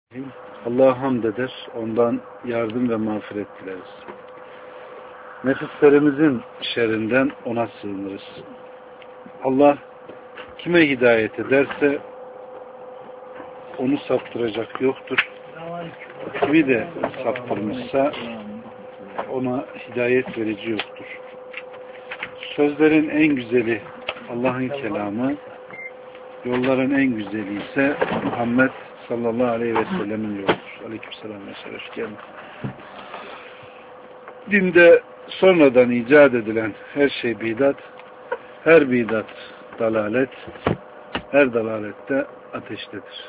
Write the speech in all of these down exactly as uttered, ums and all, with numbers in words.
Allah'a hamd eder, ondan yardım ve mağfiret dileriz. Nefislerimizin şerrinden ona sığınırız. Allah kime hidayet ederse onu saptıracak yoktur. Kimi de saptırmışsa ona hidayet verici yoktur. Sözlerin en güzeli Allah'ın kelamı, yolların en güzeli ise Muhammed sallallahu aleyhi ve sellemin yoludur. Aleykümselam ve selam. Dinde sonradan icat edilen her şey bidat, her bidat dalalet, her dalalette ateştedir.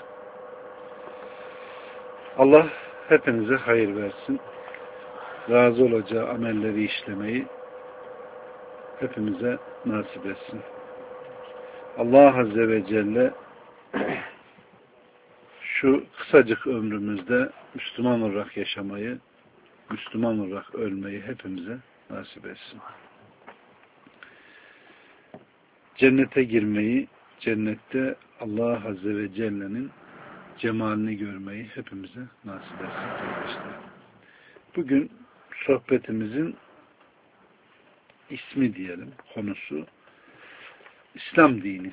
Allah hepinize hayır versin. Razı olacağı amelleri işlemeyi hepimize nasip etsin. Allah Azze ve Celle şu kısacık ömrümüzde Müslüman olarak yaşamayı, Müslüman olarak ölmeyi hepimize nasip etsin. Cennete girmeyi, cennette Allah Azze ve Celle'nin cemalini görmeyi hepimize nasip etsin kardeşler. Bugün sohbetimizin ismi diyelim, konusu İslam dini.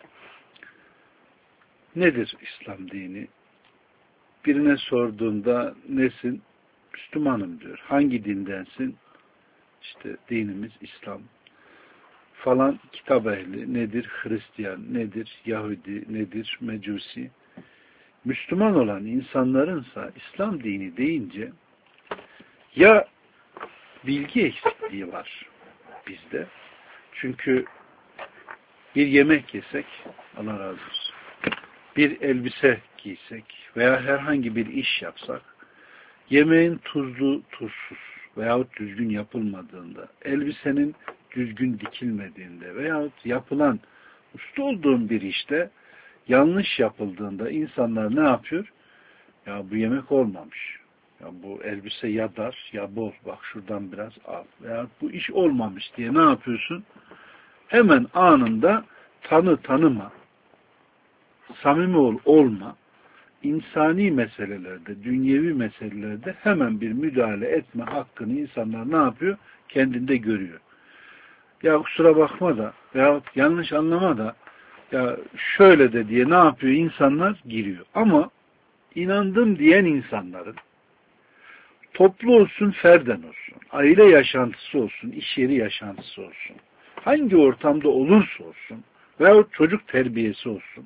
Nedir İslam dini? Birine sorduğunda nesin? Müslümanım diyor. Hangi dindensin? İşte dinimiz İslam. Falan kitap ehli nedir? Hristiyan nedir? Yahudi nedir? Mecusi. Müslüman olan insanlarınsa İslam dini deyince ya bilgi eksikliği var bizde. Çünkü bir yemek yesek, Allah razı olsun, bir elbise giysek veya herhangi bir iş yapsak, yemeğin tuzlu, tuzsuz veyahut düzgün yapılmadığında, elbisenin düzgün dikilmediğinde veyahut yapılan, usta olduğum bir işte yanlış yapıldığında insanlar ne yapıyor? Ya bu yemek olmamış. Ya bu elbise ya dar ya bol. Bak şuradan biraz al. Veya bu iş olmamış diye ne yapıyorsun? Hemen anında tanı tanıma, samimi ol olma, insani meselelerde, dünyevi meselelerde hemen bir müdahale etme hakkını insanlar ne yapıyor? Kendinde görüyor. Ya kusura bakma da veyahut yanlış anlama da ya şöyle de diye ne yapıyor? İnsanlar giriyor. Ama inandım diyen insanların toplu olsun, ferden olsun, aile yaşantısı olsun, iş yeri yaşantısı olsun, hangi ortamda olursa olsun veyahut çocuk terbiyesi olsun,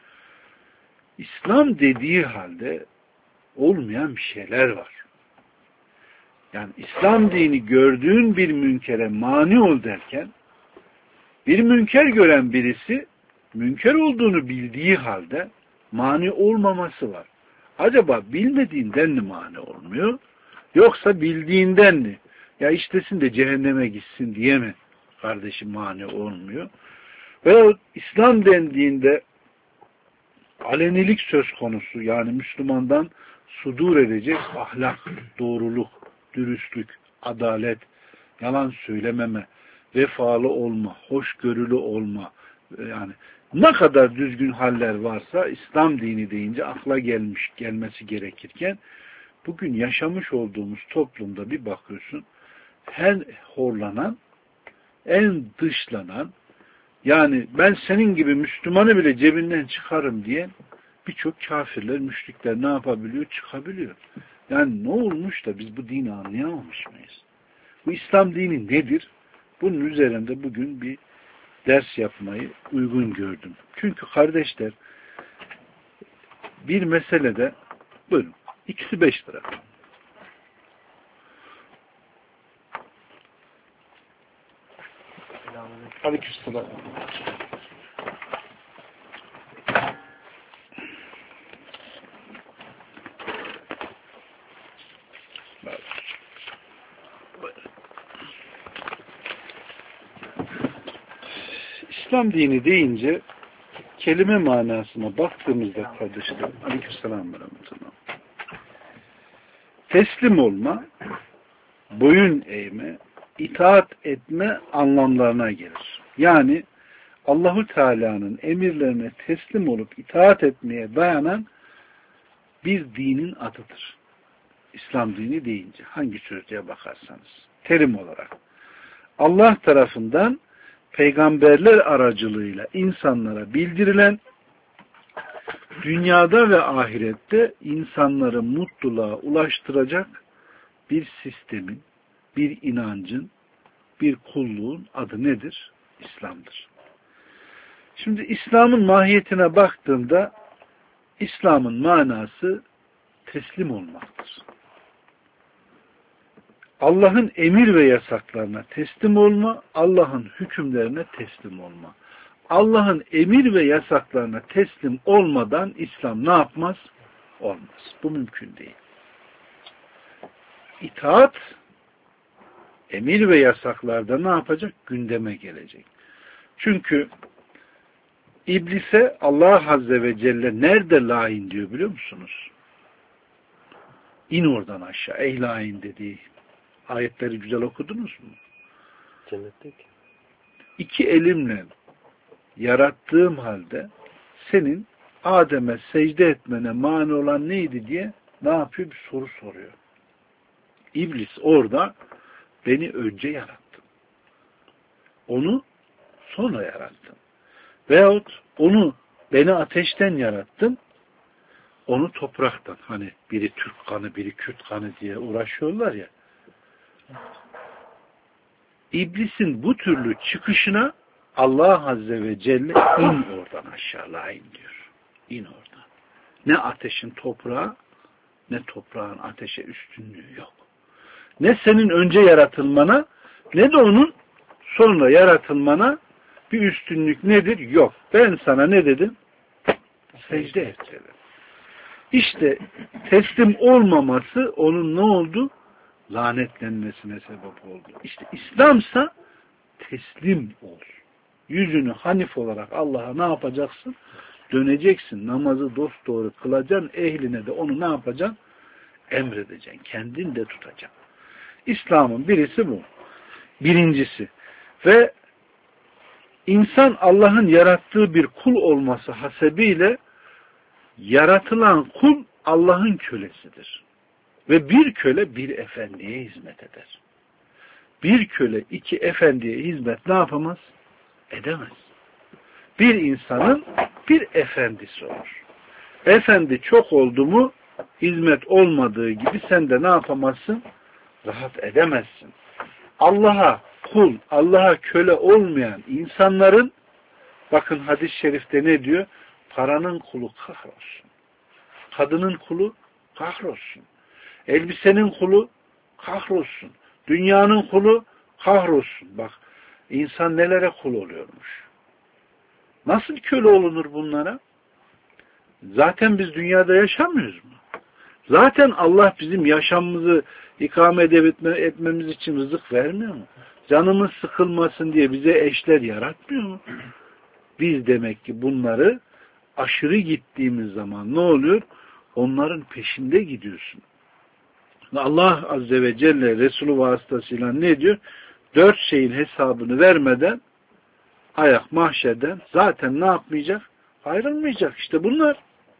İslam dediği halde olmayan bir şeyler var. Yani İslam dini gördüğün bir münkere mani ol derken, bir münker gören birisi münker olduğunu bildiği halde mani olmaması var. Acaba bilmediğinden mi mani olmuyor? Yoksa bildiğinden mi? Ya iştesin de cehenneme gitsin diye mi kardeşim mani olmuyor? Veyahut İslam dendiğinde alenilik söz konusu, yani Müslümandan sudur edecek ahlak, doğruluk, dürüstlük, adalet, yalan söylememe, vefalı olma, hoşgörülü olma, yani ne kadar düzgün haller varsa İslam dini deyince akla gelmiş, gelmesi gerekirken bugün yaşamış olduğumuz toplumda bir bakıyorsun, her horlanan, en dışlanan, yani ben senin gibi Müslümanı bile cebinden çıkarım diye birçok kafirler, müşrikler ne yapabiliyor? Çıkabiliyor. Yani ne olmuş da biz bu dini anlayamamış mıyız? Bu İslam dini nedir? Bunun üzerinde bugün bir ders yapmayı uygun gördüm. Çünkü kardeşler, bir meselede, buyurun, ikisi beş lira. Aleykümselam. İslam dini deyince kelime manasına baktığımızda kardeşlerim, aleykümselam ve rahmetullah, teslim olma, boyun eğme, itaat etme anlamlarına gelir. Yani Allahu Teala'nın emirlerine teslim olup itaat etmeye dayanan bir dinin adıdır. İslam dini deyince hangi sözlüğe bakarsanız terim olarak Allah tarafından peygamberler aracılığıyla insanlara bildirilen, dünyada ve ahirette insanları mutluluğa ulaştıracak bir sistemin, bir inancın, bir kulluğun adı nedir? İslam'dır. Şimdi İslam'ın mahiyetine baktığımda İslam'ın manası teslim olmaktır. Allah'ın emir ve yasaklarına teslim olma, Allah'ın hükümlerine teslim olma. Allah'ın emir ve yasaklarına teslim olmadan İslam ne yapmaz? Olmaz. Bu mümkün değil. İtaat, emir ve yasaklarda ne yapacak? Gündeme gelecek. Çünkü İblise Allah Azze ve Celle nerede lain diyor biliyor musunuz? İn oradan aşağı. Ey lain dediği ayetleri güzel okudunuz mu? Cennetteki. İki elimle yarattığım halde senin Adem'e secde etmene mani olan neydi diye ne yapıyor? Bir soru soruyor. İblis orada beni önce yarattın. Onu sonra yarattın. Veyahut onu beni ateşten yarattın. Onu topraktan. Hani biri Türk kanı, biri Kürt kanı diye uğraşıyorlar ya. İblisin bu türlü çıkışına Allah Azze ve Celle in oradan aşağı in diyor. İn oradan. Ne ateşin toprağa ne toprağın ateşe üstünlüğü yok. Ne senin önce yaratılmana ne de onun sonra yaratılmana bir üstünlük nedir? Yok. Ben sana ne dedim? Secde et dedim. İşte teslim olmaması onun ne oldu? Lanetlenmesine sebep oldu. İşte İslam'sa teslim ol. Yüzünü hanif olarak Allah'a ne yapacaksın? Döneceksin. Namazı dosdoğru kılacaksın. Ehline de onu ne yapacaksın? Emredeceksin. Kendin de tutacaksın. İslam'ın birisi bu. Birincisi. Ve insan Allah'ın yarattığı bir kul olması hasebiyle yaratılan kul Allah'ın kölesidir. Ve bir köle bir efendiye hizmet eder. Bir köle iki efendiye hizmet ne yapamaz? Edemez. Bir insanın bir efendisi olur. Efendi çok oldu mu hizmet olmadığı gibi sen de ne yapamazsın? Rahat edemezsin. Allah'a kul, Allah'a köle olmayan insanların bakın hadis-i şerifte ne diyor? Paranın kulu kahrolsun. Kadının kulu kahrolsun. Elbisenin kulu kahrolsun. Dünyanın kulu kahrolsun. Bak insan nelere kul oluyormuş. Nasıl köle olunur bunlara? Zaten biz dünyada yaşamıyoruz mu? Zaten Allah bizim yaşamımızı ikame etmemiz için rızık vermiyor mu? Canımız sıkılmasın diye bize eşler yaratmıyor mu? Biz demek ki bunları aşırı gittiğimiz zaman ne oluyor? Onların peşinde gidiyorsun. Allah Azze ve Celle Resulü vasıtasıyla ne diyor? Dört şeyin hesabını vermeden ayak mahşerden zaten ne yapmayacak? Ayrılmayacak. İşte bunlar.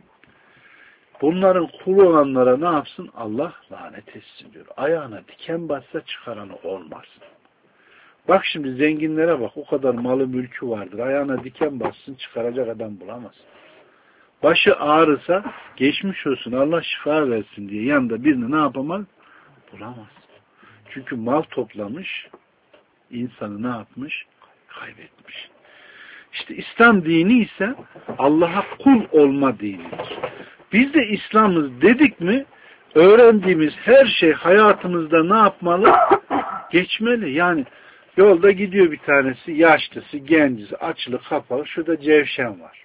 Bunların kulu olanlara ne yapsın? Allah lanet etsin diyor. Ayağına diken bassa çıkaranı olmasın. Bak şimdi zenginlere bak. O kadar malı mülkü vardır. Ayağına diken bassın çıkaracak adam bulamaz. Başı ağrısa geçmiş olsun Allah şifa versin diye yanında birini ne yapamaz? Bulamaz. Çünkü mal toplamış, insanı ne yapmış? Kaybetmiş. İşte İslam dini ise Allah'a kul olma dinidir. Biz de İslam'ız dedik mi öğrendiğimiz her şey hayatımızda ne yapmalı? Geçmeli. Yani yolda gidiyor bir tanesi yaşlısı, gencisi, açlı, kapalı. Şurada cevşen var.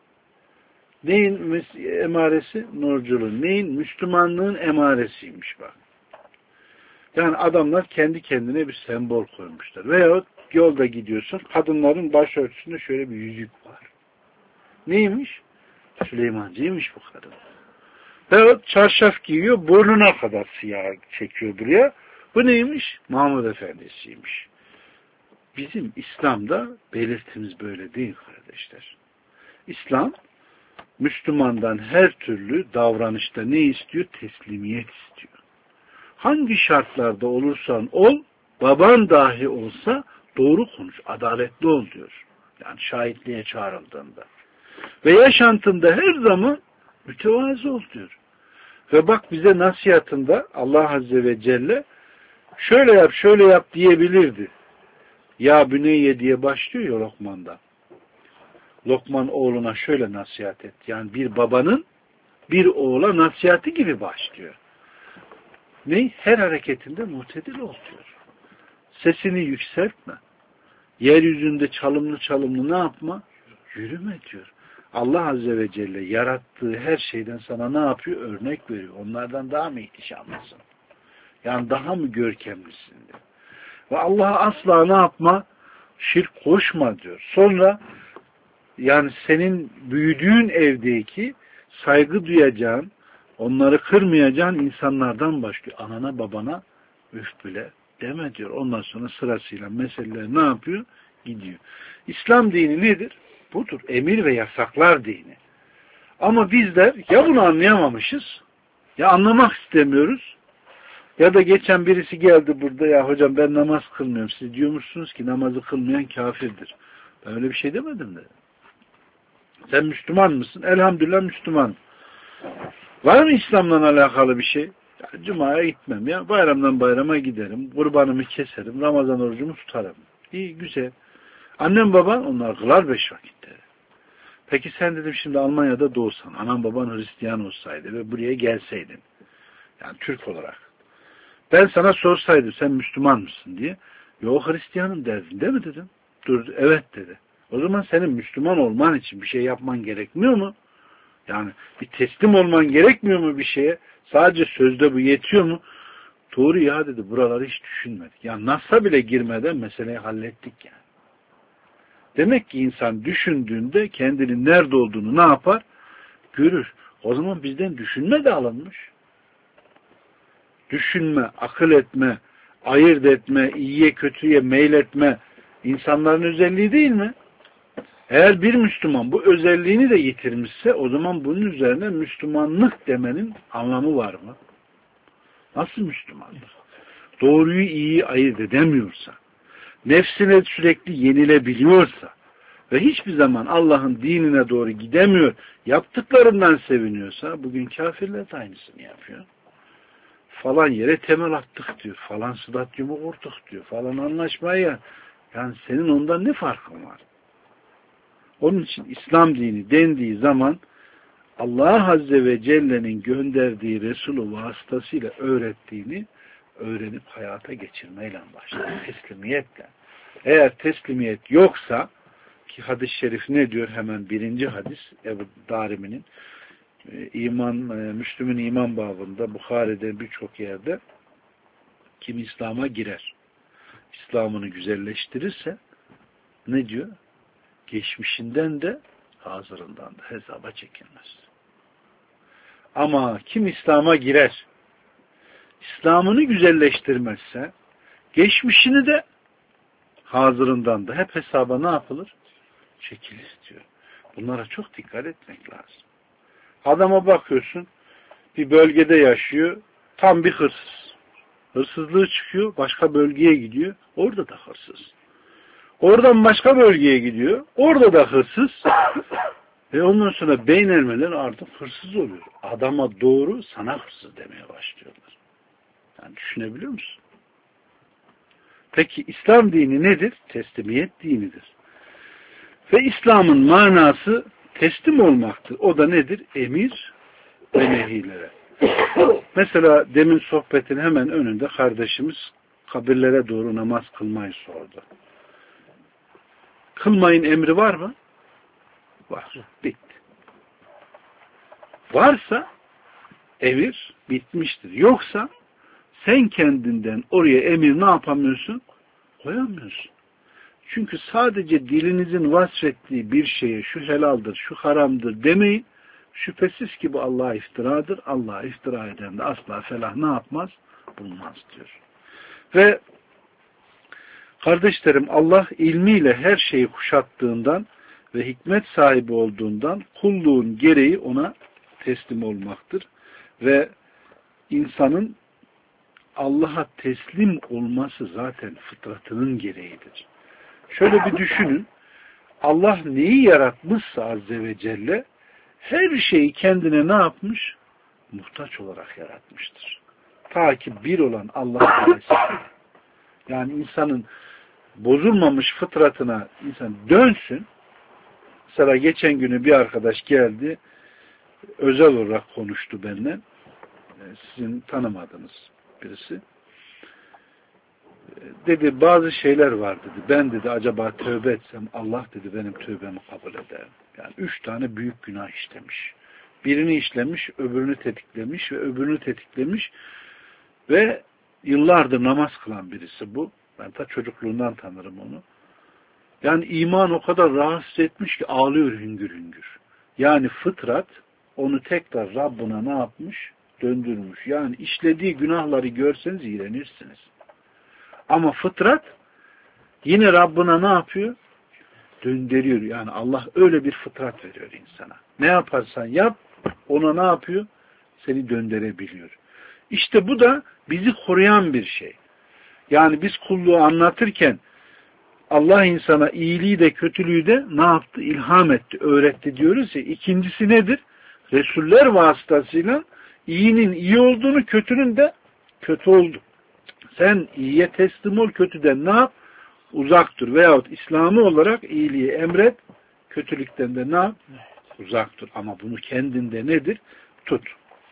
Neyin emaresi? Nurculuğun. Neyin? Müslümanlığın emaresiymiş bak. Yani adamlar kendi kendine bir sembol koymuşlar. Veyahut yolda gidiyorsun, kadınların başörtüsünde şöyle bir yüzük var. Neymiş? Süleymancıymış bu kadın. Veyahut çarşaf giyiyor, burnuna kadar siyah çekiyor buraya. Bu neymiş? Mahmud Efendisi'ymiş. Bizim İslam'da belirtimiz böyle değil kardeşler. İslam, Müslümandan her türlü davranışta ne istiyor? Teslimiyet istiyor. Hangi şartlarda olursan ol, baban dahi olsa doğru konuş, adaletli ol diyor. Yani şahitliğe çağrıldığında. Ve yaşantında her zaman mütevazı ol diyor. Ve bak bize nasihatında Allah Azze ve Celle şöyle yap, şöyle yap diyebilirdi. Ya Büneyye diye başlıyor ya Lokman'da. Lokman oğluna şöyle nasihat et. Yani bir babanın bir oğula nasihati gibi başlıyor. Ne? Her hareketinde muhtedil ol diyor. Sesini yükseltme. Yeryüzünde çalımlı çalımlı ne yapma? Yürüme diyor. Allah Azze ve Celle yarattığı her şeyden sana ne yapıyor? Örnek veriyor. Onlardan daha mı ihtişamlısın? Yani daha mı görkemlisin diyor. Ve Allah'a asla ne yapma? Şirk koşma diyor. Sonra yani senin büyüdüğün evdeki saygı duyacağın, onları kırmayacağın insanlardan başlıyor. Anana babana üf bile deme diyor. Ondan sonra sırasıyla meseleler ne yapıyor? Gidiyor. İslam dini nedir? Budur. Emir ve yasaklar dini. Ama bizler ya bunu anlayamamışız, ya anlamak istemiyoruz, ya da geçen birisi geldi burada, ya hocam ben namaz kılmıyorum. Siz diyormuşsunuz ki namazı kılmayan kafirdir. Ben öyle bir şey demedim de. Sen Müslüman mısın? Elhamdülillah Müslüman. Var mı İslam'la alakalı bir şey? Ya, Cuma'ya gitmem ya. Bayramdan bayrama giderim. Kurbanımı keserim. Ramazan orucumu tutarım. İyi, güzel. Annem baban onlar kılar beş vakitte. Peki sen dedim şimdi Almanya'da doğsan, anan baban Hristiyan olsaydı ve buraya gelseydin, yani Türk olarak, ben sana sorsaydım sen Müslüman mısın diye, yok Hristiyanım derdin değil mi dedim. Dur, evet dedi. O zaman senin Müslüman olman için bir şey yapman gerekmiyor mu? Yani bir teslim olman gerekmiyor mu bir şeye? Sadece sözde bu yetiyor mu? Doğru ya dedi, buraları hiç düşünmedik. Yani Nas'a bile girmeden meseleyi hallettik yani. Demek ki insan düşündüğünde kendinin nerede olduğunu ne yapar? Görür. O zaman bizden düşünme de alınmış. Düşünme, akıl etme, ayırt etme, iyiye kötüye meyletme insanların özelliği değil mi? Eğer bir Müslüman bu özelliğini de yitirmişse o zaman bunun üzerine Müslümanlık demenin anlamı var mı? Nasıl Müslümanlık? Doğruyu iyiyi ayırt edemiyorsa, nefsine sürekli yenilebiliyorsa ve hiçbir zaman Allah'ın dinine doğru gidemiyor, yaptıklarından seviniyorsa, bugün kafirler de aynısını yapıyor. Falan yere temel attık diyor, falan stadyumu kurduk diyor, falan anlaşmaya. Yani senin ondan ne farkın var? Onun için İslam dini dendiği zaman Allah Azze ve Celle'nin gönderdiği Resulü vasıtasıyla öğrettiğini öğrenip hayata geçirmeyle başlar. Teslimiyetle. Eğer teslimiyet yoksa, ki hadis-i şerif ne diyor? Hemen birinci hadis Ebu Darimi'nin iman, Müslüm'ün iman babında, Bukhari'de birçok yerde kim İslam'a girer, İslam'ını güzelleştirirse ne diyor? Geçmişinden de hazırından da hesaba çekilmez. Ama kim İslam'a girer, İslam'ını güzelleştirmezse, geçmişini de hazırından da hep hesaba ne yapılır? Çekilir diyor. Bunlara çok dikkat etmek lazım. Adama bakıyorsun, bir bölgede yaşıyor, tam bir hırsız. Hırsızlığı çıkıyor, başka bölgeye gidiyor, orada da hırsız. Oradan başka bölgeye gidiyor, orada da hırsız. Ve ondan sonra beynelmeler artık hırsız oluyor. Adama doğru, sana hırsız demeye başlıyorlar. Yani düşünebiliyor musun? Peki İslam dini nedir? Teslimiyet dinidir. Ve İslam'ın manası teslim olmaktır. O da nedir? Emir ve nehilere. Mesela demin sohbetin hemen önünde kardeşimiz kabirlere doğru namaz kılmayı sordu. Kılmayın emri var mı? Var. Bitti. Varsa emir bitmiştir. Yoksa sen kendinden oraya emir ne yapamıyorsun? Koyamıyorsun. Çünkü sadece dilinizin vasfettiği bir şeye şu helaldir, şu haramdır demeyin. Şüphesiz ki bu Allah'a iftiradır. Allah'a iftira eden de asla felah ne yapmaz? Bulmaz diyor. Ve kardeşlerim Allah ilmiyle her şeyi kuşattığından ve hikmet sahibi olduğundan kulluğun gereği ona teslim olmaktır. Ve insanın Allah'a teslim olması zaten fıtratının gereğidir. Şöyle bir düşünün. Allah neyi yaratmışsa Azze ve Celle her şeyi kendine ne yapmış? Muhtaç olarak yaratmıştır. Ta ki bir olan Allah ailesi. Yani insanın bozulmamış fıtratına insan dönsün. Mesela geçen günü bir arkadaş geldi, özel olarak konuştu benimle. Sizin tanımadığınız birisi. Dedi bazı şeyler var dedi. Ben dedi acaba tövbe etsem Allah dedi benim tövbemi kabul eder. Yani üç tane büyük günah işlemiş. Birini işlemiş, öbürünü tetiklemiş ve öbürünü tetiklemiş ve yıllardır namaz kılan birisi bu. Ben ta çocukluğundan tanırım onu. Yani iman o kadar rahatsız etmiş ki ağlıyor hüngür hüngür. Yani fıtrat onu tekrar Rabbına ne yapmış? Döndürmüş. Yani işlediği günahları görseniz iğrenirsiniz. Ama fıtrat yine Rabbına ne yapıyor? Döndürüyor. Yani Allah öyle bir fıtrat veriyor insana. Ne yaparsan yap, ona ne yapıyor? Seni döndürebiliyor. İşte bu da bizi koruyan bir şey. Yani biz kulluğu anlatırken Allah insana iyiliği de kötülüğü de ne yaptı? İlham etti, öğretti diyoruz ya. İkincisi nedir? Resuller vasıtasıyla iyinin iyi olduğunu, kötünün de kötü oldu. Sen iyiye teslim ol, kötüden ne yap? Uzak dur. Veyahut İslam'ı olarak iyiliği emret, kötülükten de ne yap? Uzak dur. Ama bunu kendinde nedir? Tut.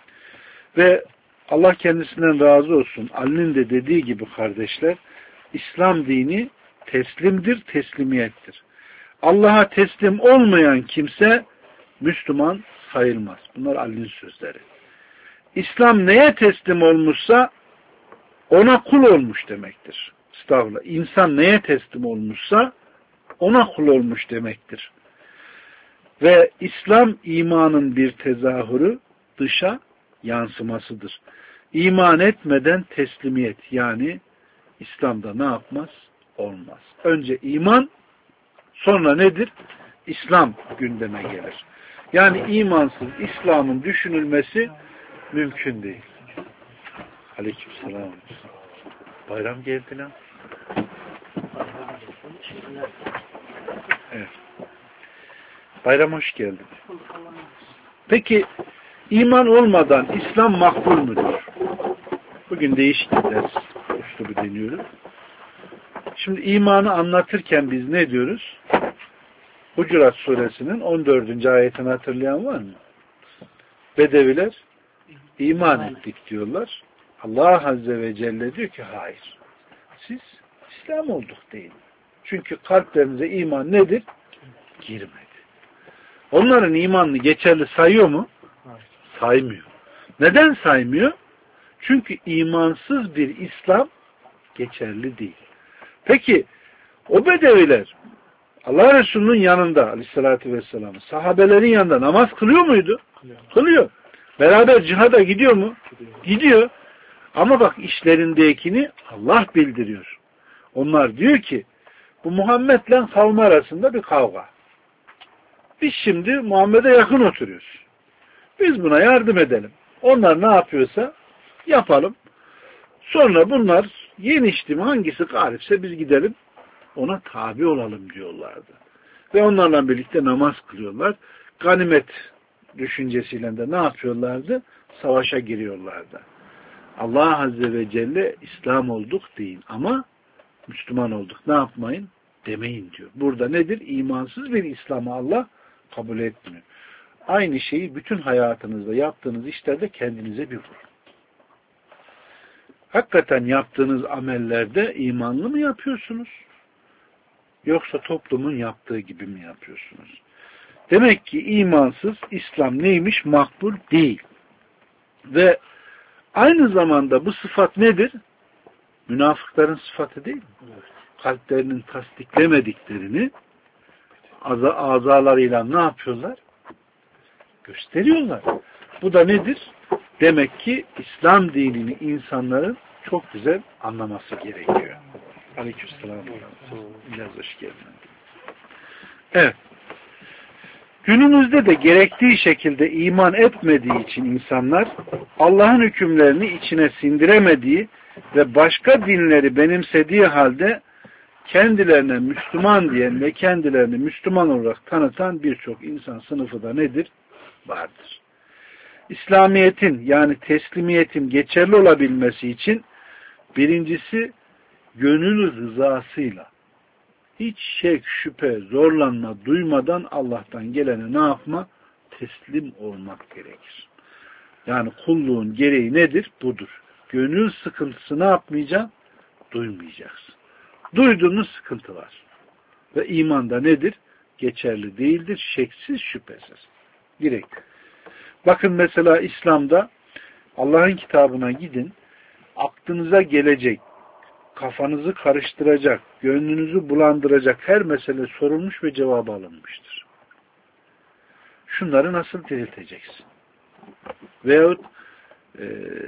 Ve Allah kendisinden razı olsun. Ali'nin de dediği gibi kardeşler, İslam dini teslimdir, teslimiyettir. Allah'a teslim olmayan kimse Müslüman sayılmaz. Bunlar Ali'nin sözleri. İslam neye teslim olmuşsa ona kul olmuş demektir. Estağfurullah. İnsan neye teslim olmuşsa ona kul olmuş demektir. Ve İslam imanın bir tezahürü, dışa yansımasıdır. İman etmeden teslimiyet, yani İslam'da ne yapmaz? Olmaz. Önce iman, sonra nedir? İslam gündeme gelir. Yani imansız İslam'ın düşünülmesi mümkün değil. Aleykümselam. Bayram geldi lan. Evet. Bayram hoş geldin. Peki iman olmadan İslam makbul mudur? Bugün değişik bir ders üslubu deniyoruz. Şimdi imanı anlatırken biz ne diyoruz? Hucurat suresinin on dördüncü ayetini hatırlayan var mı? Bedeviler iman ettik diyorlar. Allah Azze ve Celle diyor ki hayır. Siz İslam olduk deyin. Çünkü kalplerinize iman nedir? Girmedi. Onların imanını geçerli sayıyor mu? Saymıyor. Neden saymıyor? Çünkü imansız bir İslam geçerli değil. Peki o bedeviler Allah Resulü'nün yanında aleyhissalatü vesselam sahabelerin yanında namaz kılıyor muydu? Kılıyor. Kılıyor. Beraber cihada gidiyor mu? Gidiyor. Gidiyor. Ama bak işlerindekini Allah bildiriyor. Onlar diyor ki bu Muhammed'le kavmi arasında bir kavga. Biz şimdi Muhammed'e yakın oturuyoruz. Biz buna yardım edelim. Onlar ne yapıyorsa yapalım. Sonra bunlar yenişti mi hangisi galipse biz gidelim ona tabi olalım diyorlardı. Ve onlarla birlikte namaz kılıyorlar. Ganimet düşüncesiyle de ne yapıyorlardı? Savaşa giriyorlardı. Allah Azze ve Celle İslam olduk deyin ama Müslüman olduk ne yapmayın? Demeyin diyor. Burada nedir? İmansız bir İslam'ı Allah kabul etmiyor. Aynı şeyi bütün hayatınızda yaptığınız işlerde kendinize bir vurun. Hakikaten yaptığınız amellerde imanlı mı yapıyorsunuz? Yoksa toplumun yaptığı gibi mi yapıyorsunuz? Demek ki imansız İslam neymiş? Makbul değil. Ve aynı zamanda bu sıfat nedir? Münafıkların sıfatı değil mi? Evet. Kalplerinin tasdiklemediklerini azalarıyla ne yapıyorlar? Gösteriyorlar. Bu da nedir? Demek ki İslam dinini insanların çok güzel anlaması gerekiyor. Aleykümselam. Biraz hoş geldin. Evet. Günümüzde de gerektiği şekilde iman etmediği için insanlar Allah'ın hükümlerini içine sindiremediği ve başka dinleri benimsediği halde kendilerine Müslüman diyen ve kendilerini Müslüman olarak tanıtan birçok insan sınıfı da nedir? Vardır. İslamiyet'in yani teslimiyetin geçerli olabilmesi için birincisi gönül rızasıyla hiç şek, şüphe, zorlanma duymadan Allah'tan gelene ne yapma? Teslim olmak gerekir. Yani kulluğun gereği nedir? Budur. Gönül sıkıntısı ne yapmayacaksın? Duymayacaksın. Duyduğunuz sıkıntı var. Ve imanda nedir? Geçerli değildir. Şeksiz, şüphesiz. Direkt. Bakın mesela İslam'da Allah'ın kitabına gidin. Aklınıza gelecek, kafanızı karıştıracak, gönlünüzü bulandıracak her mesele sorulmuş ve cevabı alınmıştır. Şunları nasıl dirilteceksin? Veyahut e,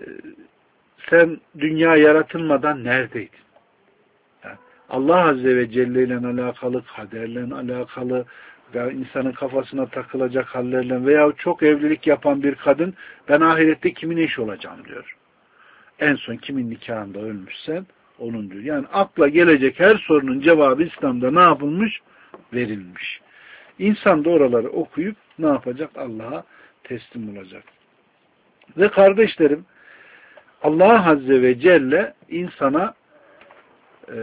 sen dünya yaratılmadan neredeydin? Yani Allah Azze ve Celle ile alakalı, kaderle alakalı veya insanın kafasına takılacak hallerle veya çok evlilik yapan bir kadın ben ahirette kimin eşi olacağım diyor. En son kimin nikahında ölmüşsen onun diyor. Yani akla gelecek her sorunun cevabı İslam'da ne yapılmış? Verilmiş. İnsan da oraları okuyup ne yapacak? Allah'a teslim olacak. Ve kardeşlerim Allah Azze ve Celle insana e,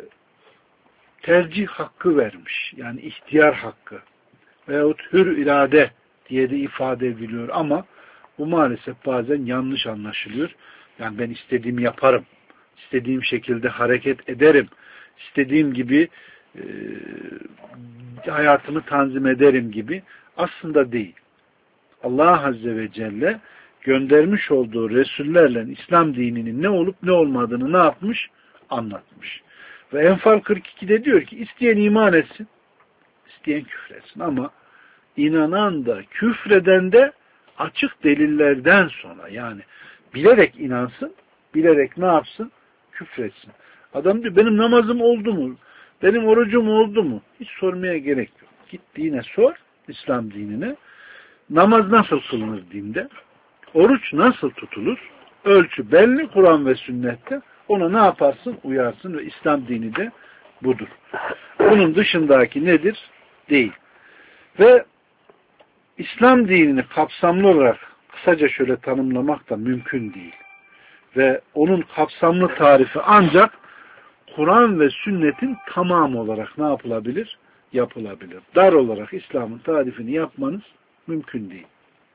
tercih hakkı vermiş. Yani ihtiyar hakkı. Veyahut hür irade diye de ifade ediliyor ama bu maalesef bazen yanlış anlaşılıyor. Yani ben istediğimi yaparım. İstediğim şekilde hareket ederim. İstediğim gibi e, hayatımı tanzim ederim gibi. Aslında değil. Allah Azze ve Celle göndermiş olduğu Resullerle İslam dininin ne olup ne olmadığını ne yapmış? Anlatmış. Ve Enfal kırk ikide diyor ki isteyen iman etsin, isteyen küfretsin. Ama inanan da küfreden de açık delillerden sonra yani bilerek inansın, bilerek ne yapsın? Küfretsin. Adam diyor benim namazım oldu mu? Benim orucum oldu mu? Hiç sormaya gerek yok. Git dine sor, İslam dinine. Namaz nasıl kılınır dinde? Oruç nasıl tutulur? Ölçü belli Kur'an ve sünnette. Ona ne yaparsın? Uyarsın ve İslam dini de budur. Bunun dışındaki nedir? Değil. Ve İslam dinini kapsamlı olarak kısaca şöyle tanımlamak da mümkün değil. Ve onun kapsamlı tarifi ancak Kur'an ve sünnetin tamamı olarak ne yapılabilir? Yapılabilir. Dar olarak İslam'ın tarifini yapmanız mümkün değil.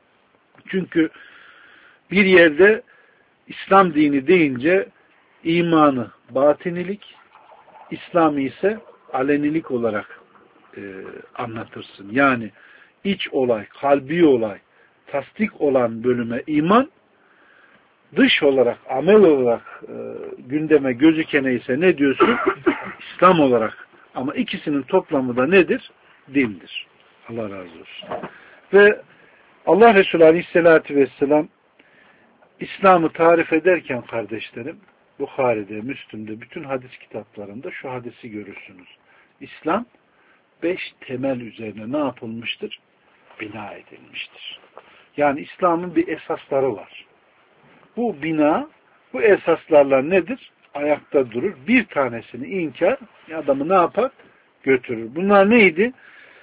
Çünkü bir yerde İslam dini deyince imanı batinilik, İslam'ı ise alenilik olarak e, anlatırsın. Yani iç olay, kalbi olay, tasdik olan bölüme iman, dış olarak, amel olarak e, gündeme gözükene ise ne diyorsun? İslam olarak. Ama ikisinin toplamı da nedir? Dindir. Allah razı olsun. Ve Allah Resulü Aleyhisselatü Vesselam İslam'ı tarif ederken kardeşlerim, Bukhari'de, Müslüm'de, bütün hadis kitaplarında şu hadisi görürsünüz. İslam beş temel üzerine ne yapılmıştır? Bina edilmiştir. Yani İslam'ın bir esasları var. Bu bina, bu esaslarla nedir? Ayakta durur. Bir tanesini inkar, adamı ne yapar? Götürür. Bunlar neydi?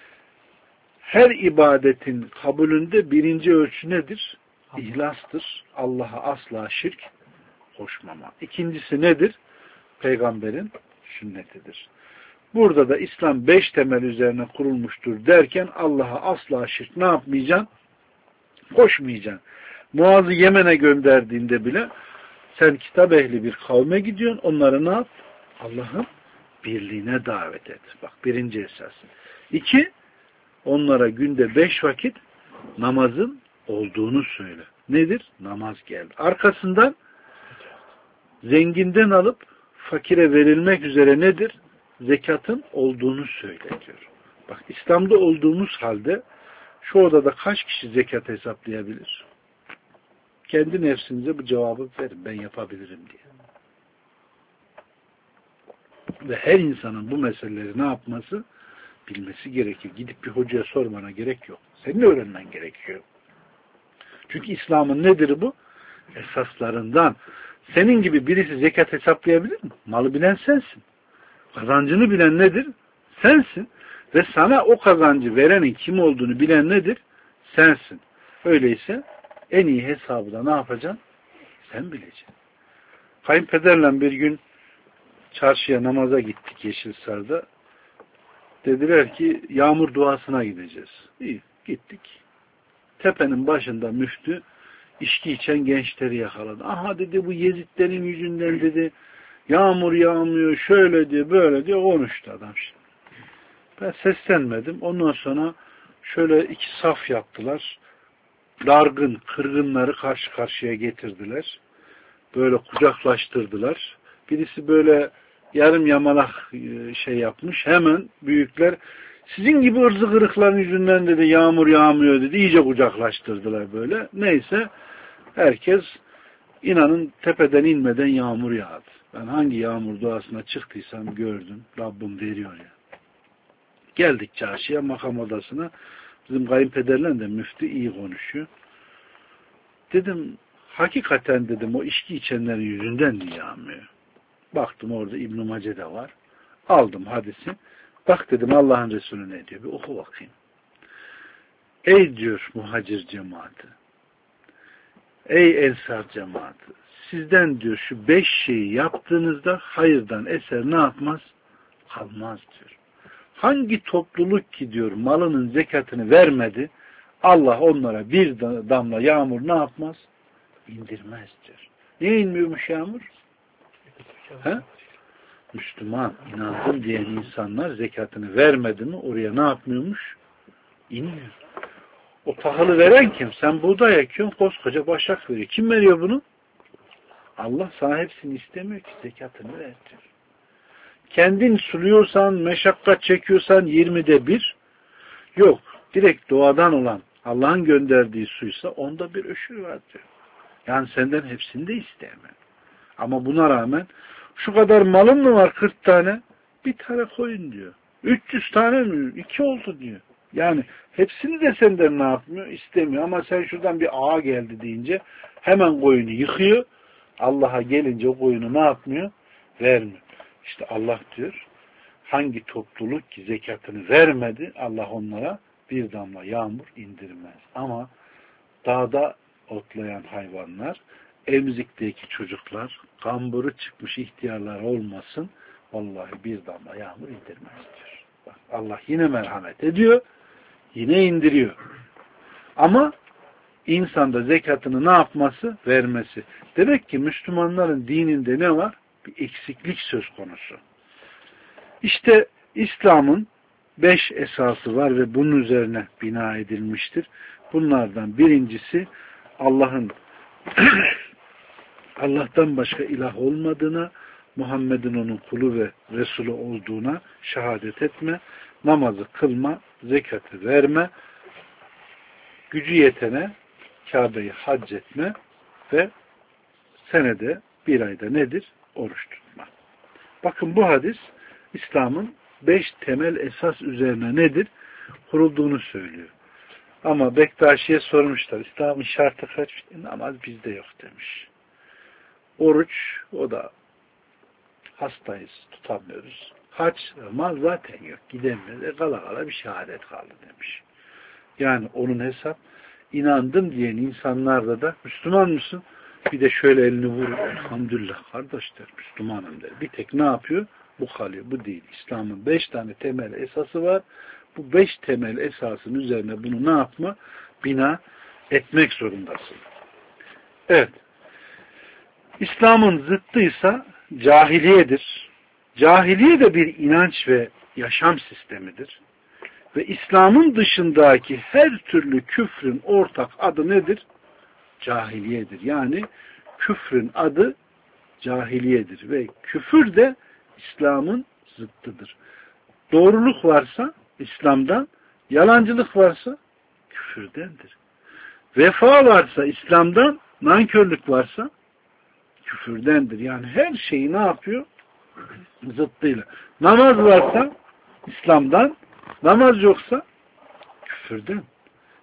Her ibadetin kabulünde birinci ölçü nedir? İhlastır. Allah'a asla şirk koşmama. İkincisi nedir? Peygamberin sünnetidir. Burada da İslam beş temel üzerine kurulmuştur derken Allah'a asla şirk ne yapmayacaksın? Koşmayacaksın. Muaz'ı Yemen'e gönderdiğinde bile sen kitap ehli bir kavme gidiyorsun. Onları ne yap? Allah'ın birliğine davet et. Bak birinci esas. İki, onlara günde beş vakit namazın olduğunu söyle. Nedir? Namaz geldi. Arkasından zenginden alıp fakire verilmek üzere nedir? Zekatın olduğunu söyle diyor. Bak İslam'da olduğumuz halde şu odada kaç kişi zekat hesaplayabilir? Kendi nefsinize bu cevabı verin. Ben yapabilirim diye. Ve her insanın bu meseleleri ne yapması? Bilmesi gerekir. Gidip bir hocaya sormana gerek yok. Senin öğrenmen gerekiyor. Çünkü İslam'ın nedir bu? Esaslarından. Senin gibi birisi zekat hesaplayabilir mi? Malı bilen sensin. Kazancını bilen nedir? Sensin. Ve sana o kazancı verenin kim olduğunu bilen nedir? Sensin. Öyleyse en iyi hesabı da ne yapacaksın? Sen bileceksin. Kayınpederle bir gün çarşıya namaza gittik Yeşilsar'da. Dediler ki yağmur duasına gideceğiz. İyi gittik. Tepenin başında müftü içki içen gençleri yakaladı. Aha dedi bu Yezidlerin yüzünden dedi yağmur yağmıyor şöyle diye böyle diye konuştu adam şimdi. Ben seslenmedim. Ondan sonra şöyle iki saf yaptılar. Dargın, kırgınları karşı karşıya getirdiler. Böyle kucaklaştırdılar. Birisi böyle yarım yamalak şey yapmış. Hemen büyükler sizin gibi ırzı kırıkların yüzünden dedi yağmur yağmıyor dedi. İyice kucaklaştırdılar böyle. Neyse herkes inanın tepeden inmeden yağmur yağdı. Ben hangi yağmur duasına çıktıysam gördüm. Rabbim veriyor ya. Geldik çarşıya, makam odasına. Bizim kayınpederle de müftü iyi konuşuyor. Dedim hakikaten dedim o içki içenlerin yüzünden mi yağmıyor? Baktım orada İbn-i Mace'de var. Aldım hadisi. Bak dedim Allah'ın Resulü ne diyor? Bir oku bakayım. Ey diyor muhacir cemaati. Ey ensar cemaati. Sizden diyor şu beş şeyi yaptığınızda hayırdan eser ne yapmaz? Kalmaz diyor. Hangi topluluk ki diyor malının zekatını vermedi, Allah onlara bir damla yağmur ne yapmaz? İndirmez diyor. Niye inmiyormuş yağmur? He? Müslüman, inandım diyen insanlar zekatını vermedi mi oraya ne yapmıyormuş? İnmiyor. O tahılı veren kim? Sen buğday ekiyorsun, koskoca başak veriyor. Kim veriyor bunu? Allah sana hepsini istemiyor ki zekatını ver diyor. Kendin suluyorsan, meşakkat çekiyorsan yirmide bir. Yok. Direkt doğadan olan Allah'ın gönderdiği suysa onda bir öşür var diyor. Yani senden hepsini de isteyemem. Ama buna rağmen şu kadar malın mı var kırk tane? Bir tane koyun diyor. üç yüz tane mi? iki oldu diyor. Yani hepsini de senden ne yapmıyor? İstemiyor. Ama sen şuradan bir ağa geldi deyince hemen koyunu yıkıyor. Allah'a gelince o koyunu ne yapmıyor? Vermiyor. İşte Allah diyor hangi topluluk ki zekatını vermedi Allah onlara bir damla yağmur indirmez. Ama dağda otlayan hayvanlar, emzikteki çocuklar, kamburu çıkmış ihtiyarlar olmasın vallahi bir damla yağmur indirmez diyor. Bak, Allah yine merhamet ediyor, yine indiriyor. Ama insanda zekatını ne yapması? Vermesi. Demek ki Müslümanların dininde ne var? Bir eksiklik söz konusu. İşte İslam'ın beş esası var ve bunun üzerine bina edilmiştir. Bunlardan birincisi Allah'ın Allah'tan başka ilah olmadığına, Muhammed'in onun kulu ve Resulü olduğuna şehadet etme, namazı kılma, zekatı verme, gücü yetene Kabe'yi hac etme ve senede bir ayda nedir? Oruç tutma. Bakın bu hadis İslam'ın beş temel esas üzerine nedir? Kurulduğunu söylüyor. Ama Bektaşi'ye sormuşlar. İslam'ın şartı kaç? Namaz bizde yok demiş. Oruç, o da hastayız, tutamıyoruz. Hac, mal zaten yok, gidemiyoruz. E, kala kala bir şehadet kaldı demiş. Yani onun hesap, inandım diyen insanlarda da Müslüman mısın? Bir de şöyle elini vur, elhamdülillah kardeşler, Müslümanım der. Bir tek ne yapıyor? Bu kalıyor, bu değil. İslam'ın beş tane temel esası var. Bu beş temel esasın üzerine bunu ne yapma? Bina etmek zorundasın. Evet. İslam'ın zıttıysa cahiliyedir. Cahiliye de bir inanç ve yaşam sistemidir. Ve İslam'ın dışındaki her türlü küfrün ortak adı nedir? Cahiliyedir. Yani küfrün adı cahiliyedir. Ve küfür de İslam'ın zıttıdır. Doğruluk varsa İslam'dan, yalancılık varsa küfürdendir. Vefa varsa İslam'dan, nankörlük varsa küfürdendir. Yani her şeyi ne yapıyor? Zıttıyla. Namaz varsa İslam'dan, namaz yoksa küfürden.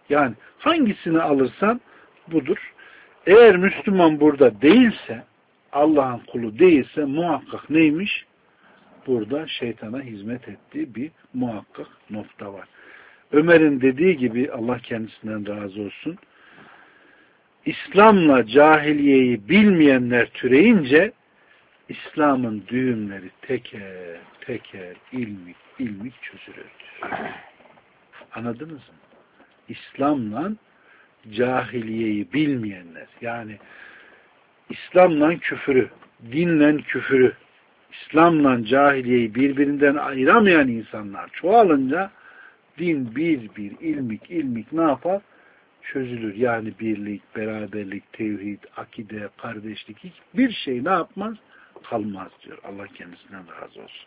Yani hangisini alırsan budur. Eğer Müslüman burada değilse, Allah'ın kulu değilse muhakkak neymiş? Burada şeytana hizmet ettiği bir muhakkak nokta var. Ömer'in dediği gibi, Allah kendisinden razı olsun, İslam'la cahiliyeyi bilmeyenler türeyince İslam'ın düğümleri teker teker ilmik ilmik çözülür. Anladınız mı? İslam'la cahiliyeyi bilmeyenler, yani İslam'la küfürü, dinle küfürü, İslam'la cahiliyeyi birbirinden ayıramayan insanlar çoğalınca din bir bir ilmik ilmik ne yapar? Çözülür. Yani birlik, beraberlik, tevhid, akide, kardeşlik hiçbir şey ne yapmaz? Kalmaz diyor. Allah kendisinden razı olsun.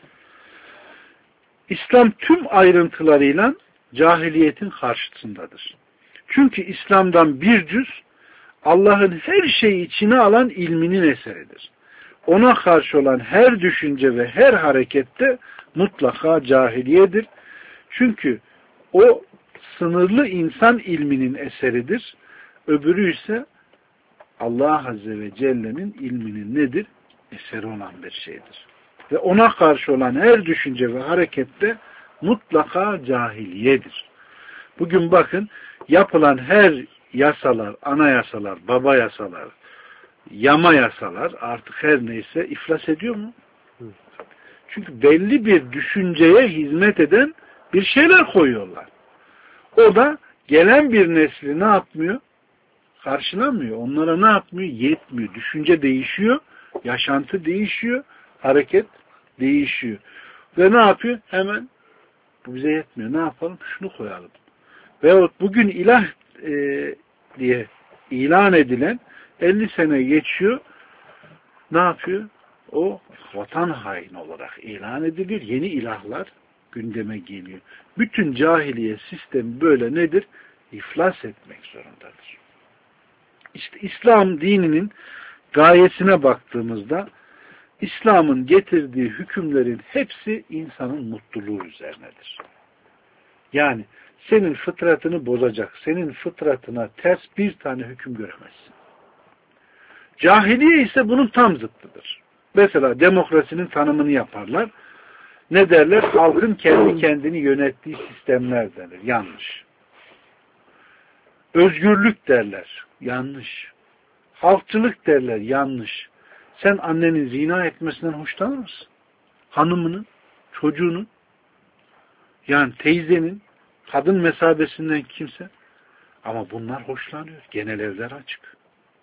İslam tüm ayrıntılarıyla cahiliyetin karşısındadır. Çünkü İslam'dan bir cüz Allah'ın her şeyi içine alan ilminin eseridir. Ona karşı olan her düşünce ve her harekette mutlaka cahiliyedir. Çünkü o sınırlı insan ilminin eseridir. Öbürü ise Allah Azze ve Celle'nin ilminin nedir? Eseri olan bir şeydir. Ve ona karşı olan her düşünce ve harekette mutlaka cahiliyedir. Bugün bakın yapılan her yasalar, anayasalar, baba yasalar, yama yasalar artık her neyse iflas ediyor mu? Çünkü belli bir düşünceye hizmet eden bir şeyler koyuyorlar. O da gelen bir nesli ne yapmıyor? Karşılamıyor. Onlara ne yapmıyor? Yetmiyor. Düşünce değişiyor, yaşantı değişiyor, hareket değişiyor. Ve ne yapıyor? Hemen bu bize yetmiyor. Ne yapalım? Şunu koyalım. Veyahut bugün ilah e, diye ilan edilen elli sene geçiyor. Ne yapıyor? O vatan haini olarak ilan edilir. Yeni ilahlar gündeme geliyor. Bütün cahiliye sistemi böyle nedir? İflas etmek zorundadır. İşte İslam dininin gayesine baktığımızda İslam'ın getirdiği hükümlerin hepsi insanın mutluluğu üzerinedir. Yani senin fıtratını bozacak, senin fıtratına ters bir tane hüküm göremezsin. Cahiliye ise bunun tam zıttıdır. Mesela demokrasinin tanımını yaparlar. Ne derler? Halkın kendi kendini yönettiği sistemler denir. Yanlış. Özgürlük derler. Yanlış. Halkçılık derler. Yanlış. Sen annenin zina etmesinden hoşlanır mısın? Hanımının, çocuğunun, yani teyzenin, kadın mesabesinden kimse. Ama bunlar hoşlanıyor. Genel evler açık.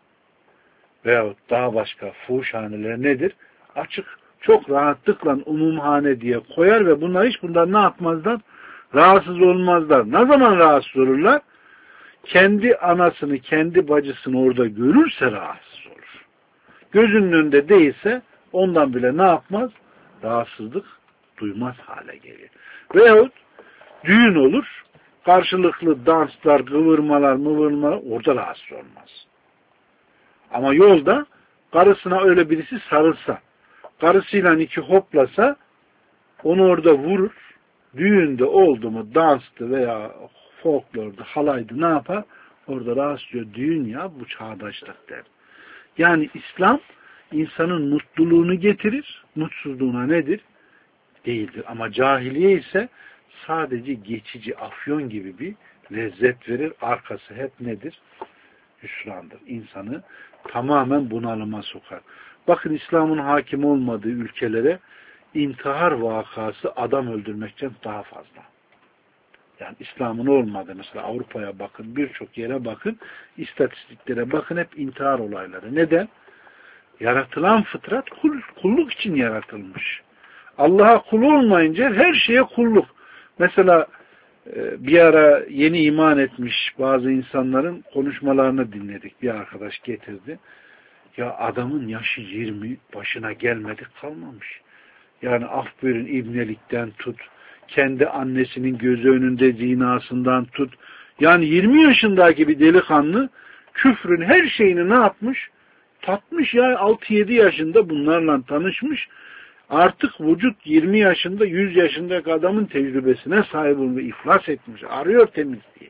Veyahut daha başka fuhuşhaneler nedir? Açık. Çok rahatlıkla umumhane diye koyar ve bunlar hiç bundan ne yapmazlar? Rahatsız olmazlar. Ne zaman rahatsız olurlar? Kendi anasını, kendi bacısını orada görürse rahatsız olur. Gözünün önünde değilse ondan bile ne yapmaz? Rahatsızlık duymaz hale gelir. Veyahut düğün olur, karşılıklı danslar, kıvırmalar, mıvırmalar orada rahatsız olmaz. Ama yolda karısına öyle birisi sarılsa, karısıyla iki hoplasa, onu orada vurur, düğünde oldu mu danstı veya folklordu, halaydı ne yapar? Orada rahatsız ediyor. Düğün ya bu çağdaşlık der. Yani İslam insanın mutluluğunu getirir, mutsuzluğuna nedir? Değildir. Ama cahiliye ise sadece geçici afyon gibi bir lezzet verir. Arkası hep nedir? Hüsrandır. İnsanı tamamen bunalıma sokar. Bakın İslam'ın hakim olmadığı ülkelere intihar vakası adam öldürmekten daha fazla. Yani İslam'ın olmadığı mesela Avrupa'ya bakın, birçok yere bakın, istatistiklere bakın, hep intihar olayları. Neden? Yaratılan fıtrat kul, kulluk için yaratılmış. Allah'a kul olmayınca her şeye kulluk. Mesela bir ara yeni iman etmiş bazı insanların konuşmalarını dinledik. Bir arkadaş getirdi. Ya adamın yaşı yirmi, başına gelmedik kalmamış. Yani af buyurun ibnelikten tut, kendi annesinin gözü önünde zinasından tut. Yani yirmi yaşındaki bir delikanlı küfrün her şeyini ne yapmış? Tatmış ya, altı yedi yaşında bunlarla tanışmış. Artık vücut yirmi yaşında, yüz yaşındaki adamın tecrübesine sahip olmuş, iflas etmiş, arıyor temizliği.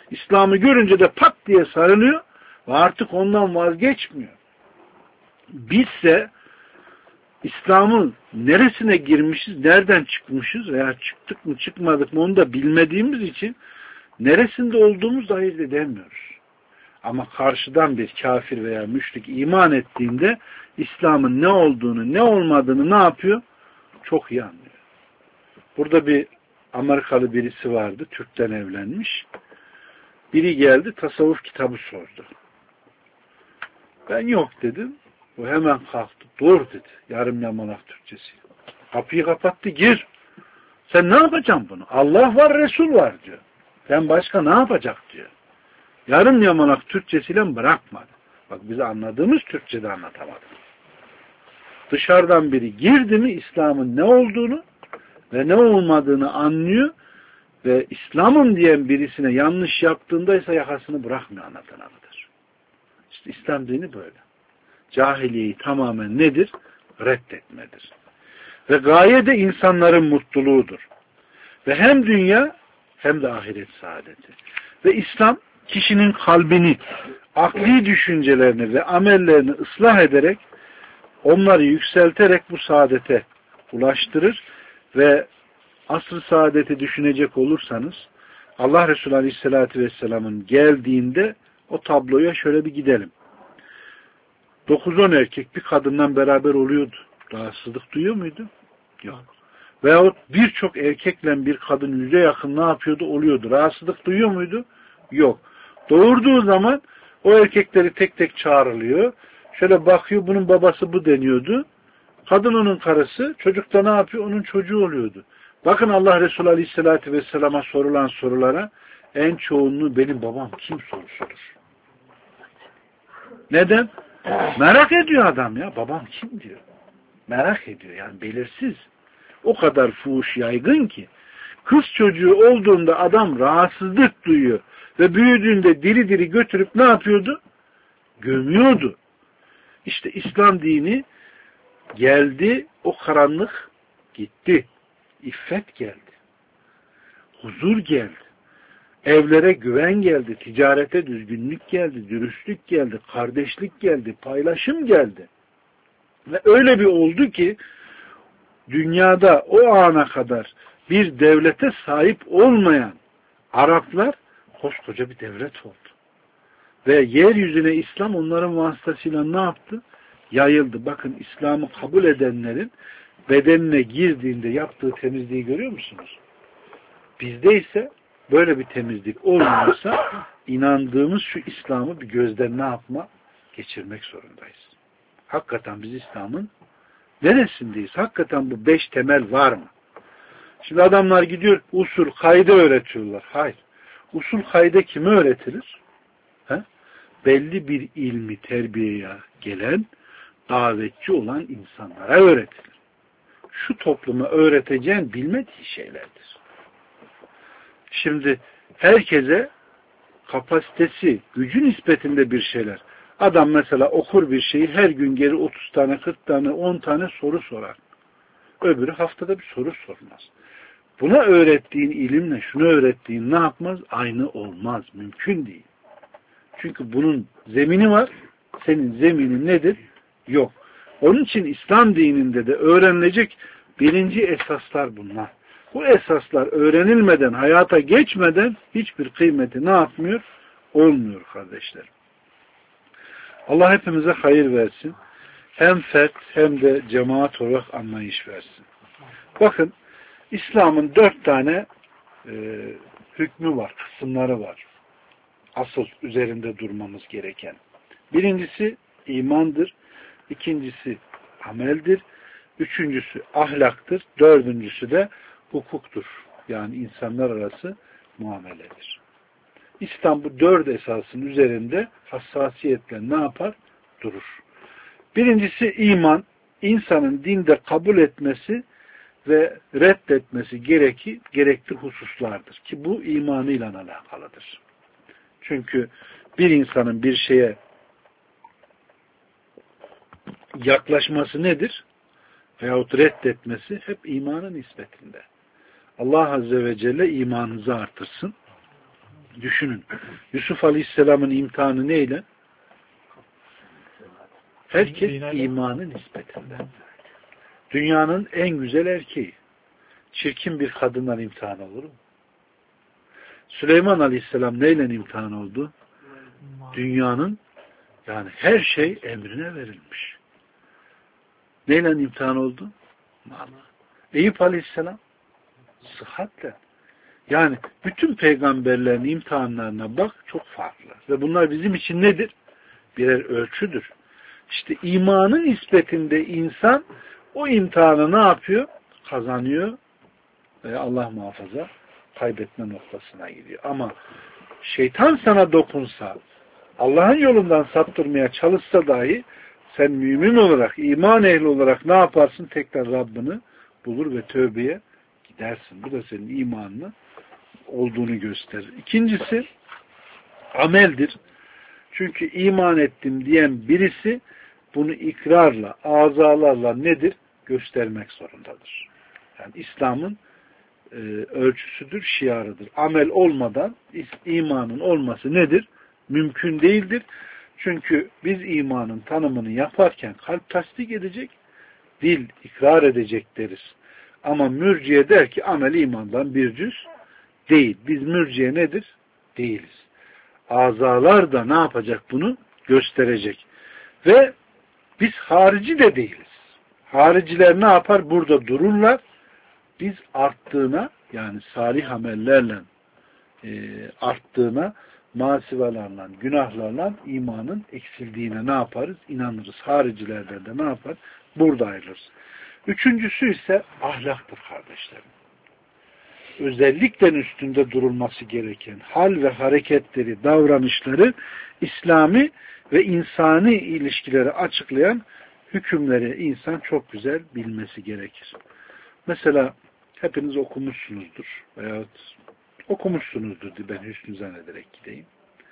İslam'ı görünce de pat diye sarılıyor ve artık ondan vazgeçmiyor. Bizse İslam'ın neresine girmişiz, nereden çıkmışız veya çıktık mı çıkmadık mı onu da bilmediğimiz için neresinde olduğumuzu ayırt edemiyoruz. Ama karşıdan bir kafir veya müşrik iman ettiğinde İslam'ın ne olduğunu, ne olmadığını ne yapıyor? Çok iyi anlıyor. Burada bir Amerikalı birisi vardı, Türk'ten evlenmiş. Biri geldi, tasavvuf kitabı sordu. Ben yok dedim. O hemen kalktı. Dur dedi. Yarım yamalak Türkçesi. Kapıyı kapattı. Gir. Sen ne yapacaksın bunu? Allah var, Resul var diyor. Ben başka ne yapacak diyor. Yarım yamalak Türkçesiyle bırakmadı. Bak bize anladığımız Türkçe'de anlatamadı. Dışarıdan biri girdi mi İslam'ın ne olduğunu ve ne olmadığını anlıyor ve İslam'ın diyen birisine yanlış yaptığında ise yakasını bırakmıyor anlatana kadar. İşte İslam dini böyle. Cahiliyeyi tamamen nedir? Reddetmedir. Ve gaye de insanların mutluluğudur. Ve hem dünya hem de ahiret saadeti. Ve İslam kişinin kalbini, akli düşüncelerini ve amellerini ıslah ederek onları yükselterek bu saadete ulaştırır ve asr-ı saadeti düşünecek olursanız Allah Resulü Aleyhisselatü Vesselam'ın geldiğinde o tabloya şöyle bir gidelim. dokuz on erkek bir kadından beraber oluyordu. Rahatsızlık duyuyor muydu? Yok. Veyahut birçok erkekle bir kadın yüze yakın ne yapıyordu? Oluyordu. Rahatsızlık duyuyor muydu? Yok. Doğurduğu zaman o erkekleri tek tek çağrılıyor. Şöyle bakıyor, bunun babası bu deniyordu. Kadın onun karısı, çocuk da ne yapıyor? Onun çocuğu oluyordu. Bakın Allah Resulü Aleyhisselatü Vesselam'a sorulan sorulara en çoğunluğu benim babam kim sorusudur. Neden? Merak ediyor adam ya. Babam kim diyor. Merak ediyor. Yani belirsiz. O kadar fuhuş yaygın ki kız çocuğu olduğunda adam rahatsızlık duyuyor ve büyüdüğünde diri diri götürüp ne yapıyordu? Gömüyordu. İşte İslam dini geldi, o karanlık gitti. İffet geldi. Huzur geldi. Evlere güven geldi. Ticarete düzgünlük geldi. Dürüstlük geldi. Kardeşlik geldi. Paylaşım geldi. Ve öyle bir oldu ki dünyada o ana kadar bir devlete sahip olmayan Araplar koskoca bir devlet oldu. Ve yeryüzüne İslam onların vasıtasıyla ne yaptı? Yayıldı. Bakın İslam'ı kabul edenlerin bedenine girdiğinde yaptığı temizliği görüyor musunuz? Bizde ise böyle bir temizlik olmuyorsa inandığımız şu İslam'ı bir gözden ne yapma? Geçirmek zorundayız. Hakikaten biz İslam'ın neresindeyiz? Hakikaten bu beş temel var mı? Şimdi adamlar gidiyor usul, kaide öğretiyorlar. Hayır. Usul, kaide kime öğretilir? He? Belli bir ilmi terbiyeye gelen, davetçi olan insanlara öğretilir. Şu topluma öğreteceğin bilmediği şeylerdir. Şimdi herkese kapasitesi, gücü nispetinde bir şeyler. Adam mesela okur bir şeyi her gün geri otuz tane, kırk tane, on tane soru sorar. Öbürü haftada bir soru sormaz. Buna öğrettiğin ilimle şunu öğrettiğin ne yapmaz? Aynı olmaz. Mümkün değil. Çünkü bunun zemini var. Senin zeminin nedir? Yok. Onun için İslam dininde de öğrenilecek birinci esaslar bunlar. Bu esaslar öğrenilmeden, hayata geçmeden hiçbir kıymeti ne yapmıyor? Olmuyor kardeşler. Allah hepimize hayır versin. Hem fert hem de cemaat olarak anlayış versin. Bakın İslam'ın dört tane e, hükmü var, kısımları var. Asıl üzerinde durmamız gereken. Birincisi imandır. İkincisi ameldir. Üçüncüsü ahlaktır. Dördüncüsü de hukuktur. Yani insanlar arası muameledir. İslam bu dört esasın üzerinde hassasiyetle ne yapar? Durur. Birincisi iman. İnsanın dinde kabul etmesi ve reddetmesi gereki, gerekli hususlardır. Ki bu imanıyla alakalıdır. Çünkü bir insanın bir şeye yaklaşması nedir? Veyahut reddetmesi hep imanın nispetinde. Allah Azze ve Celle imanınızı artırsın. Düşünün. Yusuf Aleyhisselam'ın imtihanı neyle? Herkes imanı nispetinden. Dünyanın en güzel erkeği. Çirkin bir kadından imtihan olur mu? Süleyman Aleyhisselam neyle imtihan oldu? Dünyanın yani her şey emrine verilmiş. Neyle imtihan oldu? Mala. Eyüp Aleyhisselam sıhhatle. Yani bütün peygamberlerin imtihanlarına bak çok farklı. Ve bunlar bizim için nedir? Birer ölçüdür. İşte imanın nispetinde insan o imtihanı ne yapıyor? Kazanıyor ve Allah muhafaza kaybetme noktasına gidiyor. Ama şeytan sana dokunsa, Allah'ın yolundan saptırmaya çalışsa dahi sen mümin olarak, iman ehli olarak ne yaparsın? Tekrar Rabbini bulur ve tövbeye gidersin. Bu da senin imanını olduğunu gösterir. İkincisi ameldir. Çünkü iman ettim diyen birisi bunu ikrarla, azalarla nedir? Göstermek zorundadır. Yani İslam'ın e, ölçüsüdür, şiarıdır. Amel olmadan imanın olması nedir? Mümkün değildir. Çünkü biz imanın tanımını yaparken kalp tasdik edecek, dil ikrar edecek deriz. Ama mürciye der ki amel imandan bir cüz değil. Biz mürciye nedir? Değiliz. Azalar da ne yapacak bunu? Gösterecek. Ve biz harici de değiliz. Hariciler ne yapar? Burada dururlar. Biz arttığına yani salih amellerle e, arttığına, masivalarla, günahlarla imanın eksildiğine ne yaparız? İnanırız. Haricilerden de ne yapar? Burada ayrılırız. Üçüncüsü ise ahlaktır kardeşlerim. Özellikle üstünde durulması gereken hal ve hareketleri, davranışları, İslami ve insani ilişkileri açıklayan hükümleri insan çok güzel bilmesi gerekir. Mesela hepiniz okumuşsunuzdur veyahut okumuşsunuzdur diye ben hüsnü zannederek gideyim.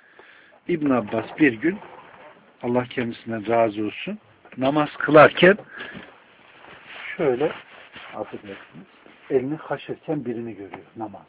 İbn Abbas bir gün Allah kendisinden razı olsun namaz kılarken şöyle affedersiniz elini kaşırken birini görüyor namazda.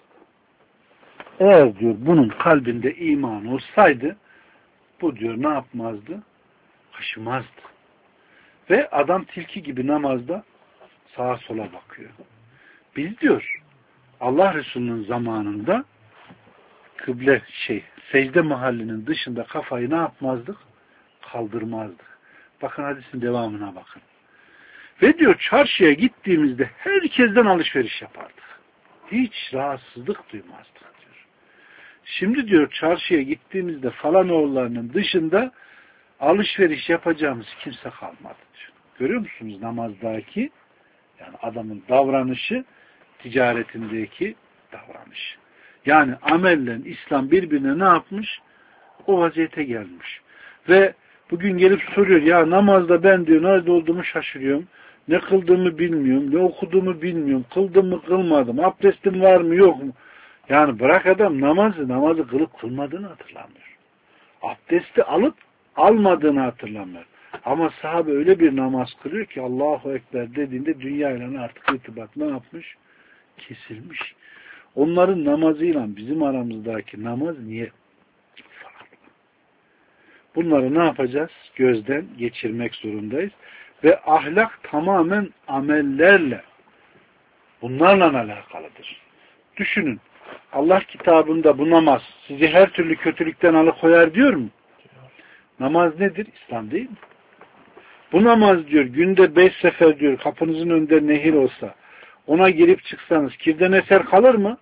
Eğer diyor bunun kalbinde iman olsaydı bu diyor ne yapmazdı? Kaşımazdı. Ve adam tilki gibi namazda sağa sola bakıyor. Biz diyor Allah Resulü'nün zamanında kıble şey secde mahallinin dışında kafayı ne yapmazdık? Kaldırmazdık. Bakın hadisin devamına bakın. Ve diyor çarşıya gittiğimizde herkesten alışveriş yapardık. Hiç rahatsızlık duymazdık diyor. Şimdi diyor çarşıya gittiğimizde falan oğullarının dışında alışveriş yapacağımız kimse kalmadı diyor. Görüyor musunuz namazdaki yani adamın davranışı ticaretindeki davranış. Yani amelle İslam birbirine ne yapmış? O vaziyete gelmiş. Ve bugün gelip soruyor ya namazda ben diyor nerede olduğumu şaşırıyorum. Ne kıldığımı bilmiyorum. Ne okuduğumu bilmiyorum. Kıldım mı kılmadım. Abdestim var mı yok mu? Yani bırak adam namazı namazı kılıp kılmadığını hatırlamıyor. Abdesti alıp almadığını hatırlamıyor. Ama sahabe öyle bir namaz kılıyor ki Allahu Ekber dediğinde dünyayla artık irtibat ne yapmış? Kesilmiş. Onların namazıyla bizim aramızdaki namaz niye farklı? Bunları ne yapacağız? Gözden geçirmek zorundayız. Ve ahlak tamamen amellerle bunlarla alakalıdır. Düşünün. Allah kitabında bu namaz sizi her türlü kötülükten alıkoyar diyor mu? Namaz nedir? İslam değil mi? Bu namaz diyor günde beş sefer diyor kapınızın önünde nehir olsa ona girip çıksanız kirden eser kalır mı?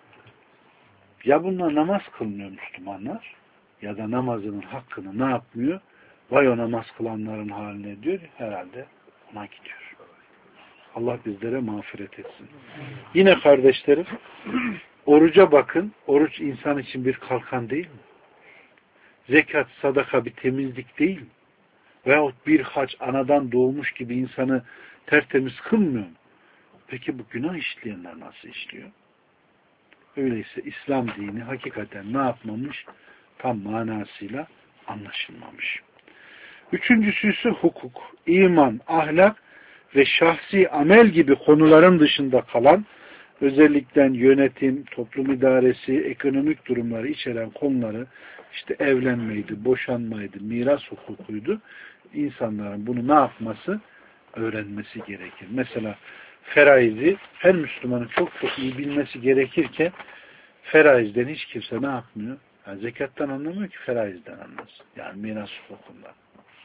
Ya bunlar namaz kılmıyor Müslümanlar ya da namazının hakkını ne yapmıyor? Vay o namaz kılanların haline diyor herhalde ona gidiyor. Allah bizlere mağfiret etsin. Yine kardeşlerim oruca bakın. Oruç insan için bir kalkan değil mi? Zekat, sadaka bir temizlik değil mi? Veyahut bir hac anadan doğmuş gibi insanı tertemiz kılmıyor mu? Peki bu günah işleyenler nasıl işliyor? Öyleyse İslam dini hakikaten ne yapmamış? Tam manasıyla anlaşılmamış. Üçüncüsü ise hukuk, iman, ahlak ve şahsi amel gibi konuların dışında kalan özellikle yönetim, toplum idaresi, ekonomik durumları içeren konuları, işte evlenmeydi, boşanmaydı, miras hukukuydu. İnsanların bunu ne yapması? Öğrenmesi gerekir. Mesela feraizi her Müslümanın çok çok iyi bilmesi gerekirken feraizden hiç kimse ne yapmıyor? Yani zekattan anlamıyor ki feraizden anlasın. Yani miras hukukundan.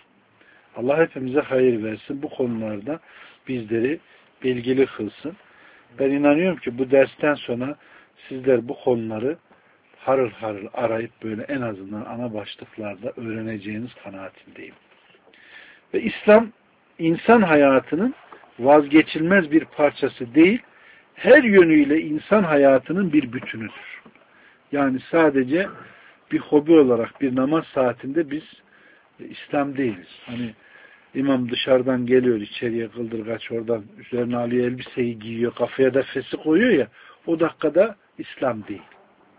Allah hepimize hayır versin. Bu konularda bizleri bilgili kılsın. Ben inanıyorum ki bu dersten sonra sizler bu konuları harıl harıl arayıp böyle en azından ana başlıklarda öğreneceğiniz kanaatindeyim. Ve İslam insan hayatının vazgeçilmez bir parçası değil, her yönüyle insan hayatının bir bütünüdür. Yani sadece bir hobi olarak bir namaz saatinde biz İslam değiliz. Hani imam dışarıdan geliyor, içeriye kıldırgaç oradan üzerine alıyor, elbiseyi giyiyor, kafaya da fesi koyuyor ya, o dakikada İslam değil.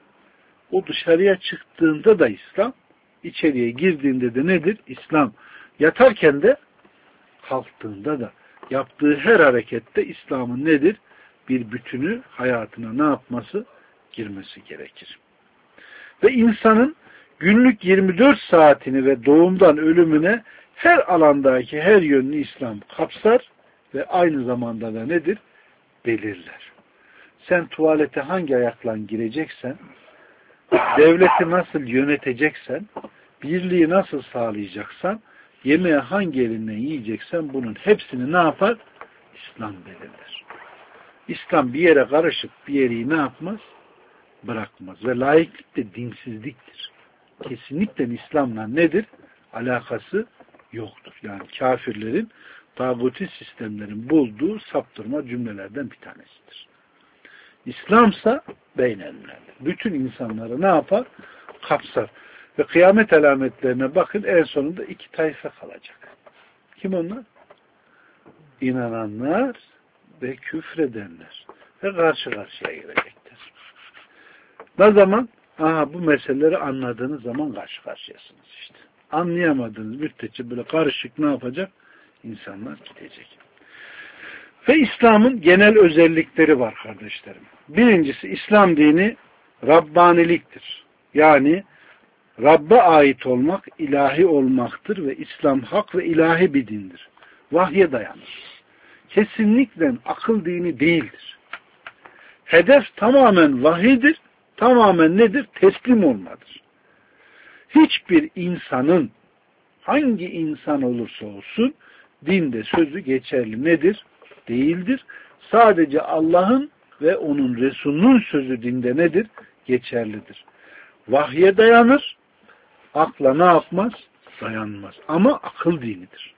O dışarıya çıktığında da İslam, içeriye girdiğinde de nedir? İslam. Yatarken de kalktığında da yaptığı her harekette İslam'ın nedir? Bir bütünü hayatına ne yapması? Girmesi gerekir. Ve insanın günlük yirmi dört saatini ve doğumdan ölümüne her alandaki her yönünü İslam kapsar ve aynı zamanda da nedir? Belirler. Sen tuvalete hangi ayakla gireceksen, devleti nasıl yöneteceksen, birliği nasıl sağlayacaksan, yemeği hangi elinden yiyeceksen bunun hepsini ne yapar? İslam belirler. İslam bir yere karışıp bir yeri ne yapmaz? Bırakmaz. Ve laiklik de dinsizliktir. Kesinlikle İslam'la nedir? Alakası yoktur. Yani kafirlerin, tağuti sistemlerin bulduğu saptırma cümlelerden bir tanesidir. İslam'sa beynelmilerdir. Bütün insanları ne yapar? Kapsar. Ve kıyamet alametlerine bakın, en sonunda iki tayfa kalacak. Kim onlar? İnananlar ve küfredenler. Ve karşı karşıya gelecektir. Ne zaman? Aha, bu meseleleri anladığınız zaman karşı karşıyasınız işte. Anlayamadığınız müddetçe böyle karışık ne yapacak? İnsanlar gidecek. Ve İslam'ın genel özellikleri var kardeşlerim. Birincisi, İslam dini Rabbaniliktir. Yani Rabb'e ait olmak, ilahi olmaktır ve İslam hak ve ilahi bir dindir. Vahye dayanır. Kesinlikle akıl dini değildir. Hedef tamamen vahidir, tamamen nedir? Teslim olmadır. Hiçbir insanın, hangi insan olursa olsun, dinde sözü geçerli nedir? Değildir. Sadece Allah'ın ve onun Resulünün sözü dinde nedir? Geçerlidir. Vahye dayanır, akla ne yapmaz? Dayanmaz. Ama akıl dinidir.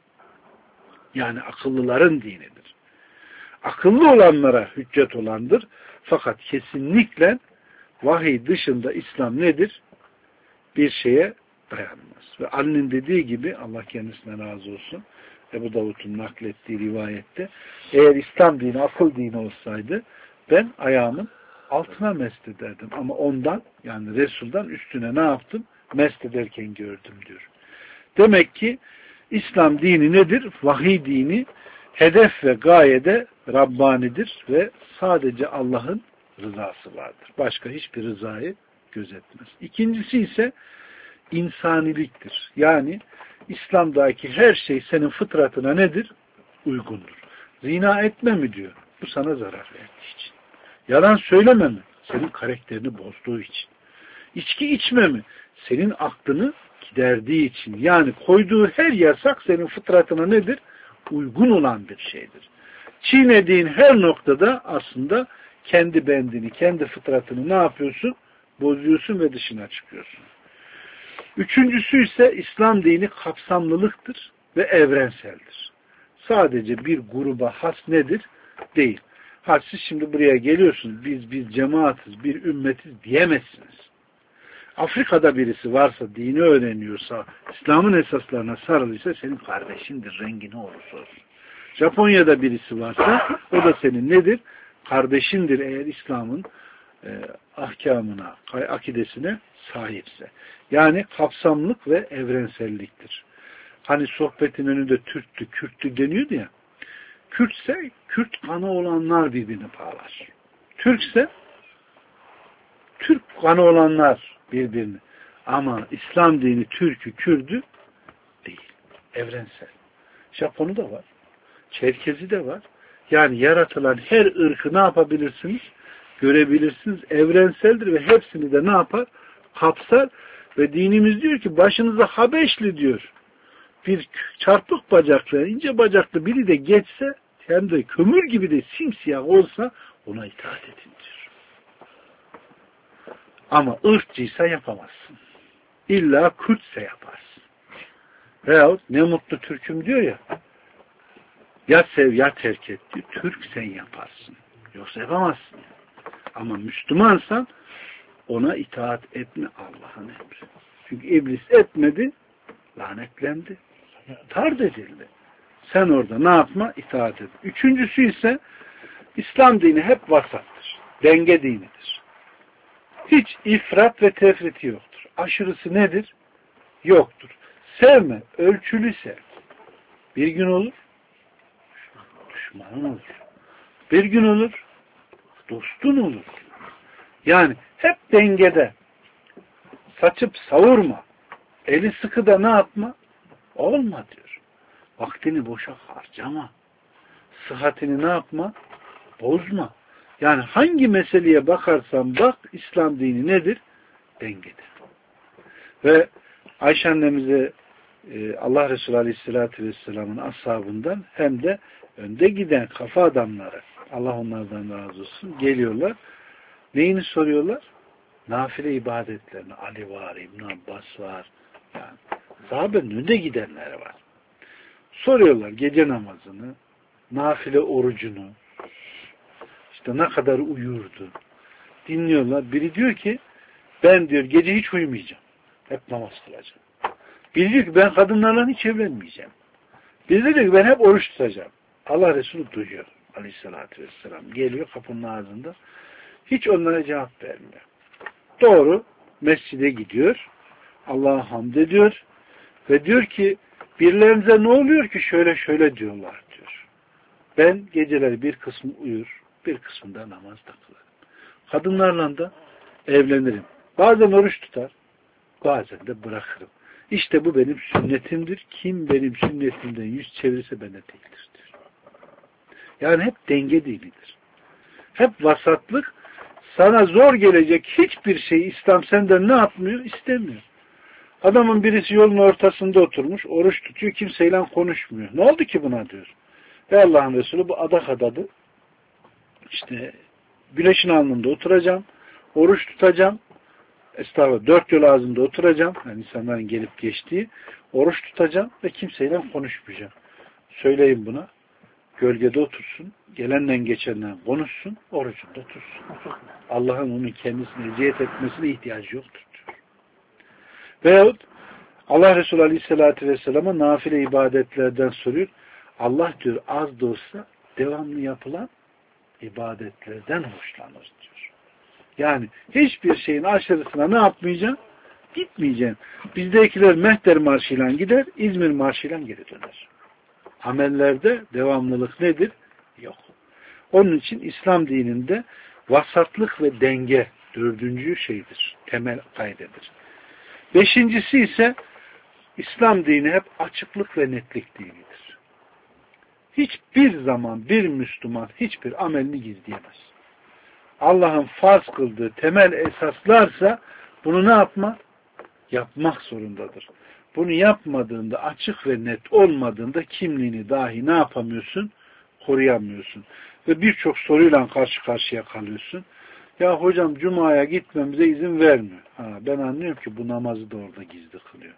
Yani akıllıların dinidir. Akıllı olanlara hüccet olandır. Fakat kesinlikle vahiy dışında İslam nedir? Bir şeye dayanmaz. Ve Ali'nin dediği gibi, Allah kendisine razı olsun, Ebu Davud'un naklettiği rivayette, eğer İslam dini akıl dini olsaydı ben ayağımın altına mest ederdim. Ama ondan, yani Resul'dan üstüne ne yaptım? Mest ederken gördüm diyor. Demek ki İslam dini nedir? Vahiy dini, hedef ve gayede Rabbanidir ve sadece Allah'ın rızası vardır. Başka hiçbir rızayı gözetmez. İkincisi ise insaniliktir. Yani İslam'daki her şey senin fıtratına nedir? Uygundur. Zina etme mi diyor? Bu sana zarar verdiği için. Yalan söyleme mi? Senin karakterini bozduğu için. İçki içme mi? Senin aklını giderdiği için. Yani koyduğu her yasak senin fıtratına nedir? Uygun olan bir şeydir. Çiğnediğin her noktada aslında kendi bendini, kendi fıtratını ne yapıyorsun? Bozuyorsun ve dışına çıkıyorsun. Üçüncüsü ise İslam dini kapsamlılıktır ve evrenseldir. Sadece bir gruba has nedir? Değil. Ha, siz şimdi buraya geliyorsunuz, biz biz cemaatiz, bir ümmetiz diyemezsiniz. Afrika'da birisi varsa, dini öğreniyorsa, İslam'ın esaslarına sarılıysa senin kardeşindir, rengi ne olursa olsun. Japonya'da birisi varsa, o da senin nedir? Kardeşindir eğer İslam'ın e, ahkamına, akidesine sahipse. Yani kapsamlık ve evrenselliktir. Hani sohbetin önünde Türktü, Kürttü deniyordu ya. Kürtse, Kürt kanı olanlar birbirini bağlar. Türkse Türk kanı olanlar birbirini. Ama İslam dini Türk'ü, Kürd'ü değil. Evrensel. Japonu da var. Çerkezi de var. Yani yaratılan her ırkı ne yapabilirsiniz? Görebilirsiniz. Evrenseldir ve hepsini de ne yapar? Kapsar ve dinimiz diyor ki başınıza Habeşli diyor. Bir çarpık bacaklı, ince bacaklı biri de geçse hem de kömür gibi de simsiyah olsa ona itaat edin diyor. Ama ırkçıysa yapamazsın. İlla Kürtse yaparsın. Veyahut ne mutlu Türk'üm diyor ya, ya sev ya terk et diyor. Türk sen yaparsın. Yoksa yapamazsın. Ama Müslümansan ona itaat etme Allah'ın emri. Çünkü iblis etmedi, lanetlendi. Tard edildi. Sen orada ne yapma? İtaat et. Üçüncüsü ise İslam dini hep vasattır. Denge dinidir. Hiç ifrat ve tefriti yoktur. Aşırısı nedir? Yoktur. Sevme, ölçülü sev. Bir gün olur, düşmanın olur. Bir gün olur, dostun olur. Yani hep dengede. Saçıp savurma. Eli sıkı da ne yapma? Olma diyor. Vaktini boşa harcama. Sıhhatini ne yapma? Bozma. Yani hangi meseleye bakarsan bak, İslam dini nedir? Dengedir. Ve Ayşe annemize Allah Resulü Aleyhisselatü Vesselam'ın ashabından hem de önde giden kafa adamları, Allah onlardan razı olsun, geliyorlar. Neyini soruyorlar? Nafile ibadetlerini. Ali var, İbn Abbas var. Yani sahabenin önde gidenleri var. Soruyorlar gece namazını, nafile orucunu, işte ne kadar uyurdu. Dinliyorlar. Biri diyor ki ben diyor gece hiç uyumayacağım. Hep namaz kılacağım. Biri diyor ki ben kadınlarla hiç evlenmeyeceğim. Biri diyor ki ben hep oruç tutacağım. Allah Resulü duyuyor. Aleyhissalatü vesselam. Geliyor kapının ağzında. Hiç onlara cevap vermiyor. Doğru mescide gidiyor. Allah'a hamd ediyor. Ve diyor ki birilerinize ne oluyor ki şöyle şöyle diyorlar diyor. Ben geceleri bir kısmı uyur, bir kısmında namaz da kılarım. Kadınlarla da evlenirim. Bazen oruç tutar, bazen de bırakırım. İşte bu benim sünnetimdir. Kim benim sünnetimden yüz çevirirse bende değildir diyor. Yani hep denge dinidir. Hep vasatlık. Sana zor gelecek hiçbir şey İslam senden ne yapmıyor? İstemiyor. Adamın birisi yolun ortasında oturmuş, oruç tutuyor, kimseyle konuşmuyor. Ne oldu ki buna diyor. Ve Allah'ın Resulü bu adak adadı. İşte güneşin alnında oturacağım, oruç tutacağım, estağfurullah dört yol ağzında oturacağım, yani insanların gelip geçtiği, oruç tutacağım ve kimseyle konuşmayacağım. Söyleyin buna, gölgede otursun, gelenle geçenle konuşsun, orucunda tutsun. Allah'ın onun kendisine eziyet etmesine ihtiyacı yoktur diyor. Veyahut Allah Resulü Aleyhisselatü Vesselam'a nafile ibadetlerden soruyor. Allah diyor az da olsa devamlı yapılan ibadetlerden hoşlanır diyor. Yani hiçbir şeyin aşırısına ne yapmayacaksın? Gitmeyeceksin. Bizdekiler Mehter Marşı'yla gider, İzmir Marşı'yla geri döner. Amellerde devamlılık nedir? Yok. Onun için İslam dininde vasatlık ve denge dördüncü şeydir. Temel kaydedir. Beşincisi ise İslam dini hep açıklık ve netlik dinidir. Hiçbir zaman bir Müslüman hiçbir amelini gizleyemez. Allah'ın farz kıldığı temel esaslarsa bunu ne yapma? Yapmak zorundadır. Bunu yapmadığında, açık ve net olmadığında kimliğini dahi ne yapamıyorsun? Koruyamıyorsun. Ve birçok soruyla karşı karşıya kalıyorsun. Ya hocam Cuma'ya gitmemize izin vermiyor. Ha, ben anlıyorum ki bu namazı da orada gizli kılıyor.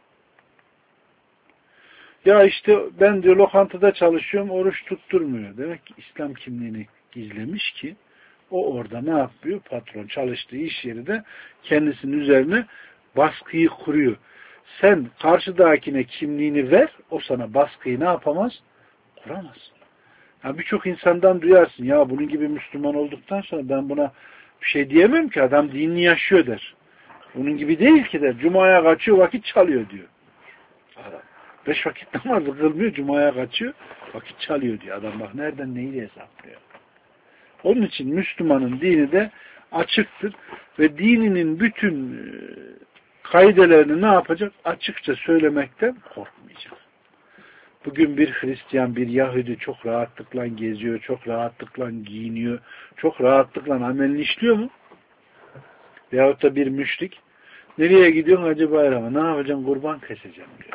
Ya işte ben diyor lokantada çalışıyorum, oruç tutturmuyor. Demek ki İslam kimliğini gizlemiş ki o orada ne yapıyor? Patron çalıştığı iş yeri de kendisinin üzerine baskıyı kuruyor. Sen karşıdakine kimliğini ver, o sana baskıyı ne yapamaz? Kuramaz. Ya birçok insandan duyarsın, ya bunun gibi Müslüman olduktan sonra ben buna bir şey diyemem ki, adam dinini yaşıyor der. Bunun gibi değil ki der. Cuma'ya kaçıyor, vakit çalıyor diyor. Adam beş vakit namazı kılmıyor, Cuma'ya kaçıyor, vakit çalıyor diyor. Adam bak nereden neyi hesaplıyor. Onun için Müslümanın dini de açıktır ve dininin bütün kaidelerini ne yapacak? Açıkça söylemekten korkmayacak. Bugün bir Hristiyan, bir Yahudi çok rahatlıkla geziyor, çok rahatlıkla giyiniyor, çok rahatlıkla amelini işliyor mu? Veyahut da bir müşrik, nereye gidiyorsun Hacı Bayram'a? Ne yapacaksın? Kurban keseceğim diyor.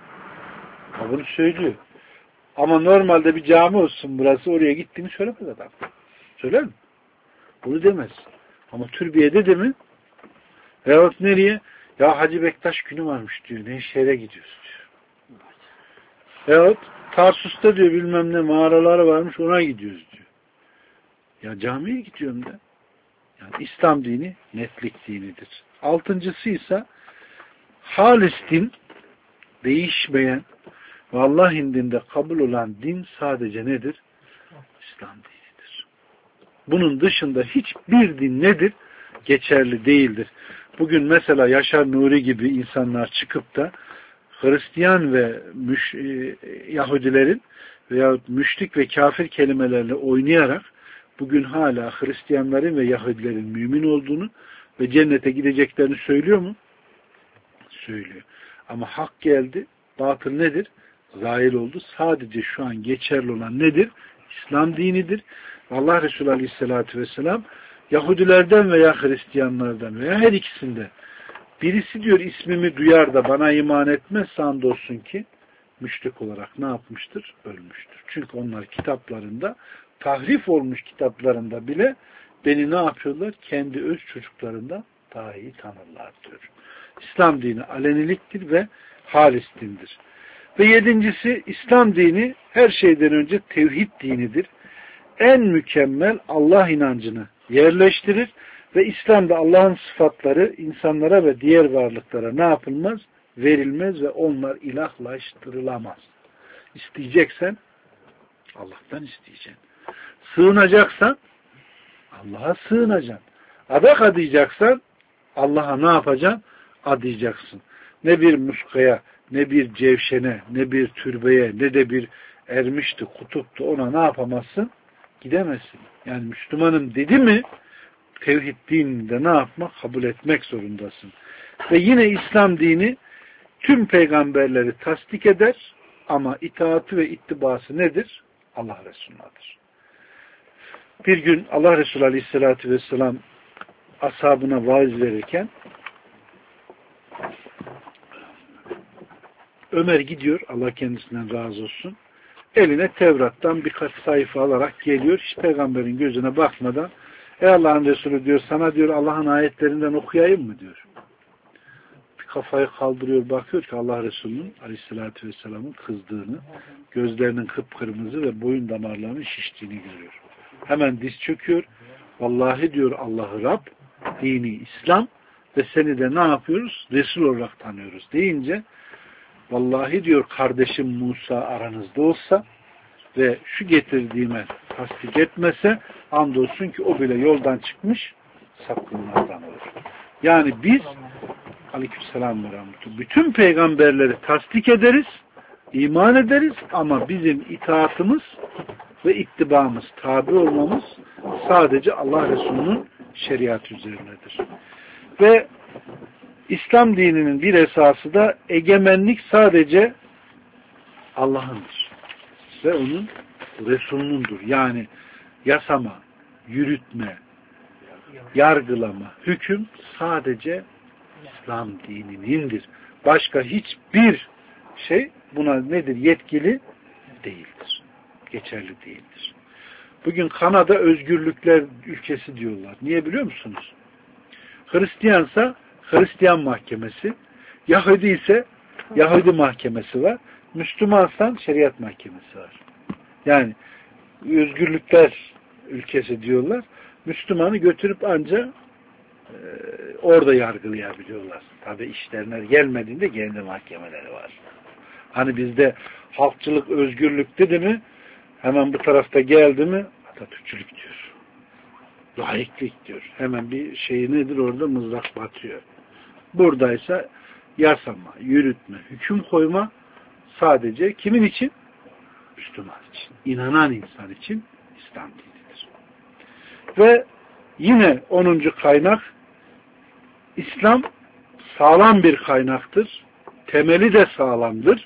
O bunu söylüyor. Ama normalde bir cami olsun burası, oraya gittiğini söylemez adam. Söyler mi? Bunu demez. Ama türbiyede de mi? Veyahut nereye? Ya Hacı Bektaş günü varmış diyor. Nevşehir'e gidiyoruz diyor. Veyahut Tarsus'ta diyor bilmem ne mağaraları varmış, ona gidiyoruz diyor. Ya camiye gidiyorum da. Yani İslam dini netlik dinidir. Altıncısı ise halis din, değişmeyen ve Allah indinde kabul olan din sadece nedir? İslam dinidir. Bunun dışında hiçbir din nedir? Geçerli değildir. Bugün mesela Yaşar Nuri gibi insanlar çıkıp da Hristiyan ve müş, e, Yahudilerin veyahut müşrik ve kafir kelimelerle oynayarak bugün hala Hristiyanların ve Yahudilerin mümin olduğunu ve cennete gideceklerini söylüyor mu? Söylüyor. Ama hak geldi. Batıl nedir? Zahir oldu. Sadece şu an geçerli olan nedir? İslam dinidir. Allah Resulü Aleyhisselatü Vesselam Yahudilerden veya Hristiyanlardan veya her ikisinde birisi diyor ismimi duyar da bana iman etmez, andolsun ki müşrik olarak ne yapmıştır? Ölmüştür. Çünkü onlar kitaplarında, tahrif olmuş kitaplarında bile beni ne yapıyorlar? Kendi öz çocuklarından daha iyi tanırlar diyor. İslam dini aleniliktir ve halis dindir. Ve yedincisi, İslam dini her şeyden önce tevhid dinidir. En mükemmel Allah inancını yerleştirir ve İslam'da Allah'ın sıfatları insanlara ve diğer varlıklara ne yapılmaz? Verilmez ve onlar ilahlaştırılamaz. İsteyeceksen Allah'tan isteyeceksin. Sığınacaksan Allah'a sığınacaksın. Adak adayacaksan Allah'a ne yapacaksın? Adayacaksın. Ne bir muskaya, ne bir cevşene, ne bir türbeye, ne de bir ermişti, kutuptu, ona ne yapamazsın? Gidemezsin. Yani Müslümanım dedi mi tevhid dininde ne yapmak? Kabul etmek zorundasın. Ve yine İslam dini tüm peygamberleri tasdik eder ama itaati ve ittibası nedir? Allah Resulü'nadır. Bir gün Allah Resulü Aleyhisselatü Vesselam ashabına vaaz verirken Ömer gidiyor, Allah kendisinden razı olsun, eline Tevrat'tan birkaç sayfa alarak geliyor, hiç peygamberin gözüne bakmadan, ey Allah'ın Resulü diyor, sana diyor Allah'ın ayetlerinden okuyayım mı diyor. Bir kafayı kaldırıyor, bakıyor ki Allah Resulü'nün Aleyhisselatü Vesselam'ın kızdığını, gözlerinin kıpkırmızı ve boyun damarlarının şiştiğini görüyor. Hemen diz çöküyor, vallahi diyor Allah'ı Rab, dini İslam ve seni de ne yapıyoruz? Resul olarak tanıyoruz deyince, vallahi diyor kardeşim Musa aranızda olsa ve şu getirdiğime tasdik etmese andolsun ki o bile yoldan çıkmış sapkınlardan olur. Yani biz aleykümselam ve rahmetullah bütün peygamberleri tasdik ederiz, iman ederiz ama bizim itaatımız ve ittibamız, tabi olmamız sadece Allah Resulü'nün şeriatı üzerinedir. Ve İslam dininin bir esası da egemenlik sadece Allah'ındır. Ve onun Resulünündür. Yani yasama, yürütme, yargılama, hüküm sadece İslam dininindir. Başka hiçbir şey buna nedir? Yetkili değildir. Geçerli değildir. Bugün Kanada özgürlükler ülkesi diyorlar. Niye biliyor musunuz? Hristiyansa Hristiyan mahkemesi, Yahudi ise Yahudi mahkemesi var. Müslümansan şeriat mahkemesi var. Yani özgürlükler ülkesi diyorlar. Müslümanı götürüp anca e, orada yargılayabiliyorlar. Tabi işlerine gelmediğinde kendi mahkemeleri var. Hani bizde halkçılık, özgürlük dedi mi hemen bu tarafta geldi mi Atatürkçülük diyor. Laiklik diyor. Hemen bir şey nedir orada? Mızrak batıyor. Buradaysa yasama, yürütme, hüküm koyma sadece kimin için? Müslüman için. İnanan insan için İslam dinidir. Ve yine onuncu kaynak, İslam sağlam bir kaynaktır. Temeli de sağlamdır.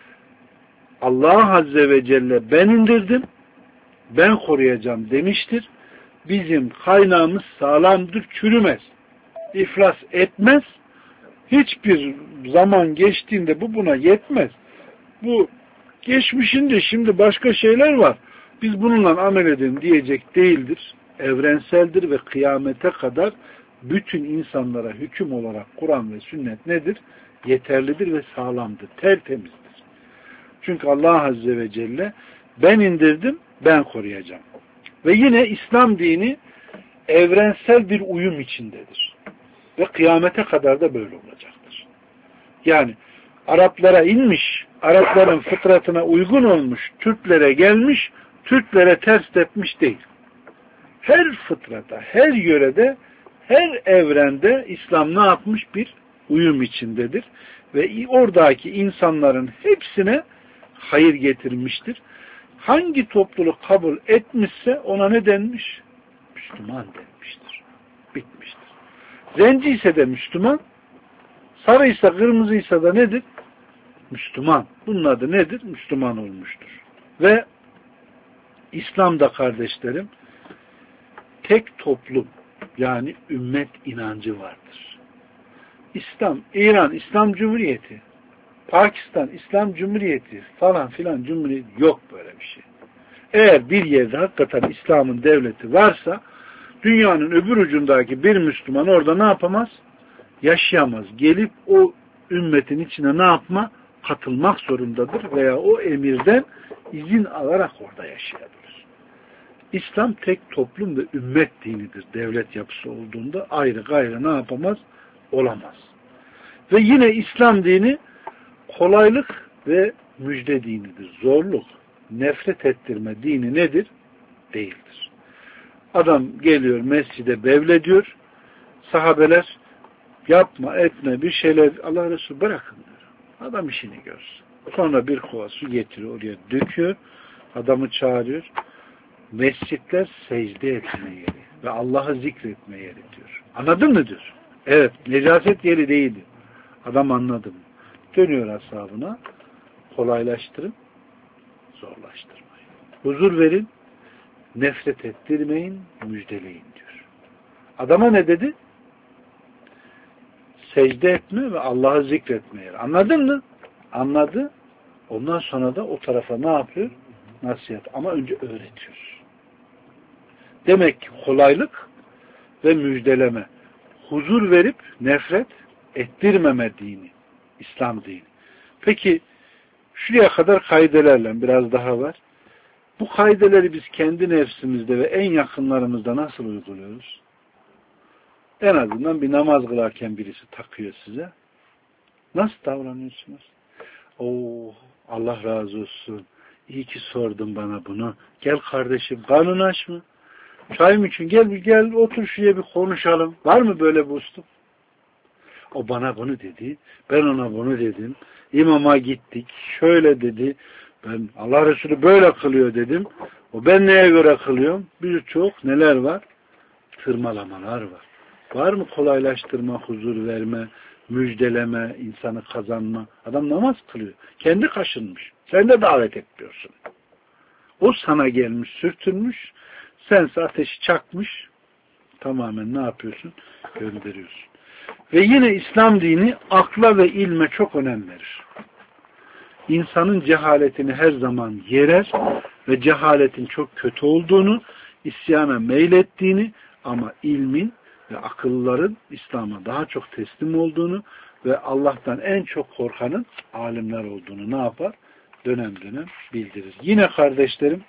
Allah Azze ve Celle ben indirdim, ben koruyacağım demiştir. Bizim kaynağımız sağlamdır, çürümez, iflas etmez. Hiçbir zaman geçtiğinde bu buna yetmez. Bu geçmişinde şimdi başka şeyler var. Biz bununla amel edin diyecek değildir. Evrenseldir ve kıyamete kadar bütün insanlara hüküm olarak Kur'an ve sünnet nedir? Yeterlidir ve sağlamdır, tertemizdir. Çünkü Allah Azze ve Celle ben indirdim, ben koruyacağım. Ve yine İslam dini evrensel bir uyum içindedir. Ve kıyamete kadar da böyle olacaktır. Yani Araplara inmiş, Arapların fıtratına uygun olmuş, Türklere gelmiş, Türklere ters tepmiş değil. Her fıtrata, her yörede, her evrende İslam ne yapmış? Bir uyum içindedir. Ve oradaki insanların hepsine hayır getirmiştir. Hangi topluluk kabul etmişse ona ne denmiş? Müslüman denmiştir. Bitmiştir. Zenci ise de Müslüman, sarıysa kırmızıysa da nedir? Müslüman. Bunun adı nedir? Müslüman olmuştur. Ve İslam'da kardeşlerim tek toplum yani ümmet inancı vardır. İslam, İran İslam Cumhuriyeti, Pakistan İslam Cumhuriyeti falan filan cumhuriyet yok böyle bir şey. Eğer bir yerde hakikaten İslam'ın devleti varsa dünyanın öbür ucundaki bir Müslüman orada ne yapamaz? Yaşayamaz. Gelip o ümmetin içine ne yapma? Katılmak zorundadır veya o emirden izin alarak orada yaşayabilir. İslam tek toplum ve ümmet dinidir. Devlet yapısı olduğunda ayrı gayrı ne yapamaz? Olamaz. Ve yine İslam dini kolaylık ve müjde dinidir. Zorluk, nefret ettirme dini nedir? Değildir. Adam geliyor mescide bevlediyor. Sahabeler yapma etme bir şeyler Allah Resulü bırakın diyor. Adam işini görsün. Sonra bir kova su getiriyor oraya döküyor. Adamı çağırıyor. Mescitler secde etme yeri ve Allah'ı zikretme yeri diyor. Anladın mı diyor. Evet, necaset yeri değildi. Adam anladı mı? Dönüyor ashabına. Kolaylaştırın, zorlaştırmayın. Huzur verin, nefret ettirmeyin, müjdeleyin diyor. Adama ne dedi? Secde etme ve Allah'ı zikretme yeri. Anladın mı? Anladı. Ondan sonra da o tarafa ne yapıyor? Nasihat. Ama önce öğretiyor. Demek ki kolaylık ve müjdeleme, huzur verip nefret ettirmeme dini, İslam dini. Peki şuraya kadar kaidelerle biraz daha var. Bu kaideleri biz kendi nefsimizde ve en yakınlarımızda nasıl uyguluyoruz? En azından bir namaz kılarken birisi takıyor size. Nasıl davranıyorsunuz? Oo, Allah razı olsun. İyi ki sordun bana bunu. Gel kardeşim, karnın aç mı? Çayım için gel bir gel otur şuraya bir konuşalım. Var mı böyle bir usluk? O bana bunu dedi. Ben ona bunu dedim. İmama gittik. Şöyle dedi. Ben Allah Resulü böyle kılıyor dedim. O ben neye göre kılıyorum? Birçok neler var? Tırmalamalar var. Var mı kolaylaştırma, huzur verme, müjdeleme, insanı kazanma? Adam namaz kılıyor. Kendi kaşınmış. Sen de davet etmiyorsun. O sana gelmiş, sürtünmüş. Sense ateşi çakmış. Tamamen ne yapıyorsun? Gönderiyorsun. Ve yine İslam dini akla ve ilme çok önem verir. İnsanın cehaletini her zaman yerer ve cehaletin çok kötü olduğunu, isyana meylettiğini ama ilmin ve akılların İslam'a daha çok teslim olduğunu ve Allah'tan en çok korkanın alimler olduğunu ne yapar? Dönem dönem bildirir. Yine kardeşlerim,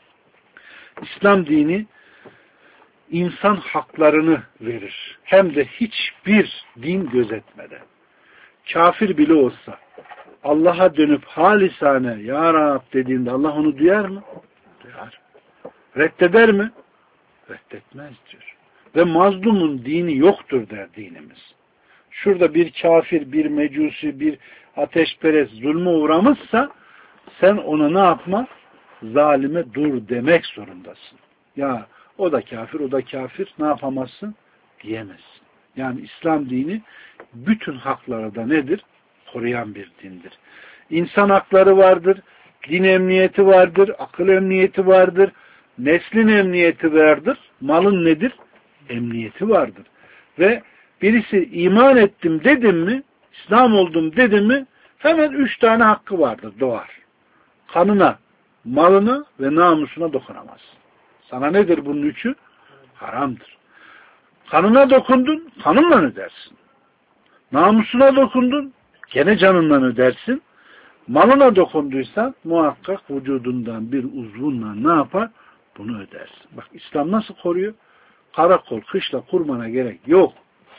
İslam dini insan haklarını verir. Hem de hiçbir din gözetmeden. Kafir bile olsa Allah'a dönüp halisane Ya Rab dediğinde Allah onu duyar mı? Duyar. Reddeder mi? Reddetmez diyor. Ve mazlumun dini yoktur der dinimiz. Şurada bir kafir, bir mecusi, bir ateşperest zulme uğramışsa sen ona ne yapma? Zalime dur demek zorundasın. Ya o da kafir, o da kafir, ne yapamazsın? Diyemezsin. Yani İslam dini bütün hakları da nedir? Koruyan bir dindir. İnsan hakları vardır, din emniyeti vardır, akıl emniyeti vardır, neslin emniyeti vardır, malın nedir? Emniyeti vardır. Ve birisi iman ettim dedim mi, İslam oldum dedim mi, hemen üç tane hakkı vardır, doğar. Kanına, malına ve namusuna dokunamaz. Sana nedir bunun üçü? Haramdır. Kanına dokundun, kanınla ödersin. Namusuna dokundun, gene canınla ödersin. Malına dokunduysan muhakkak vücudundan bir uzvunla ne yapar? Bunu ödersin. Bak İslam nasıl koruyor? Karakol, kışla kurmana gerek yok.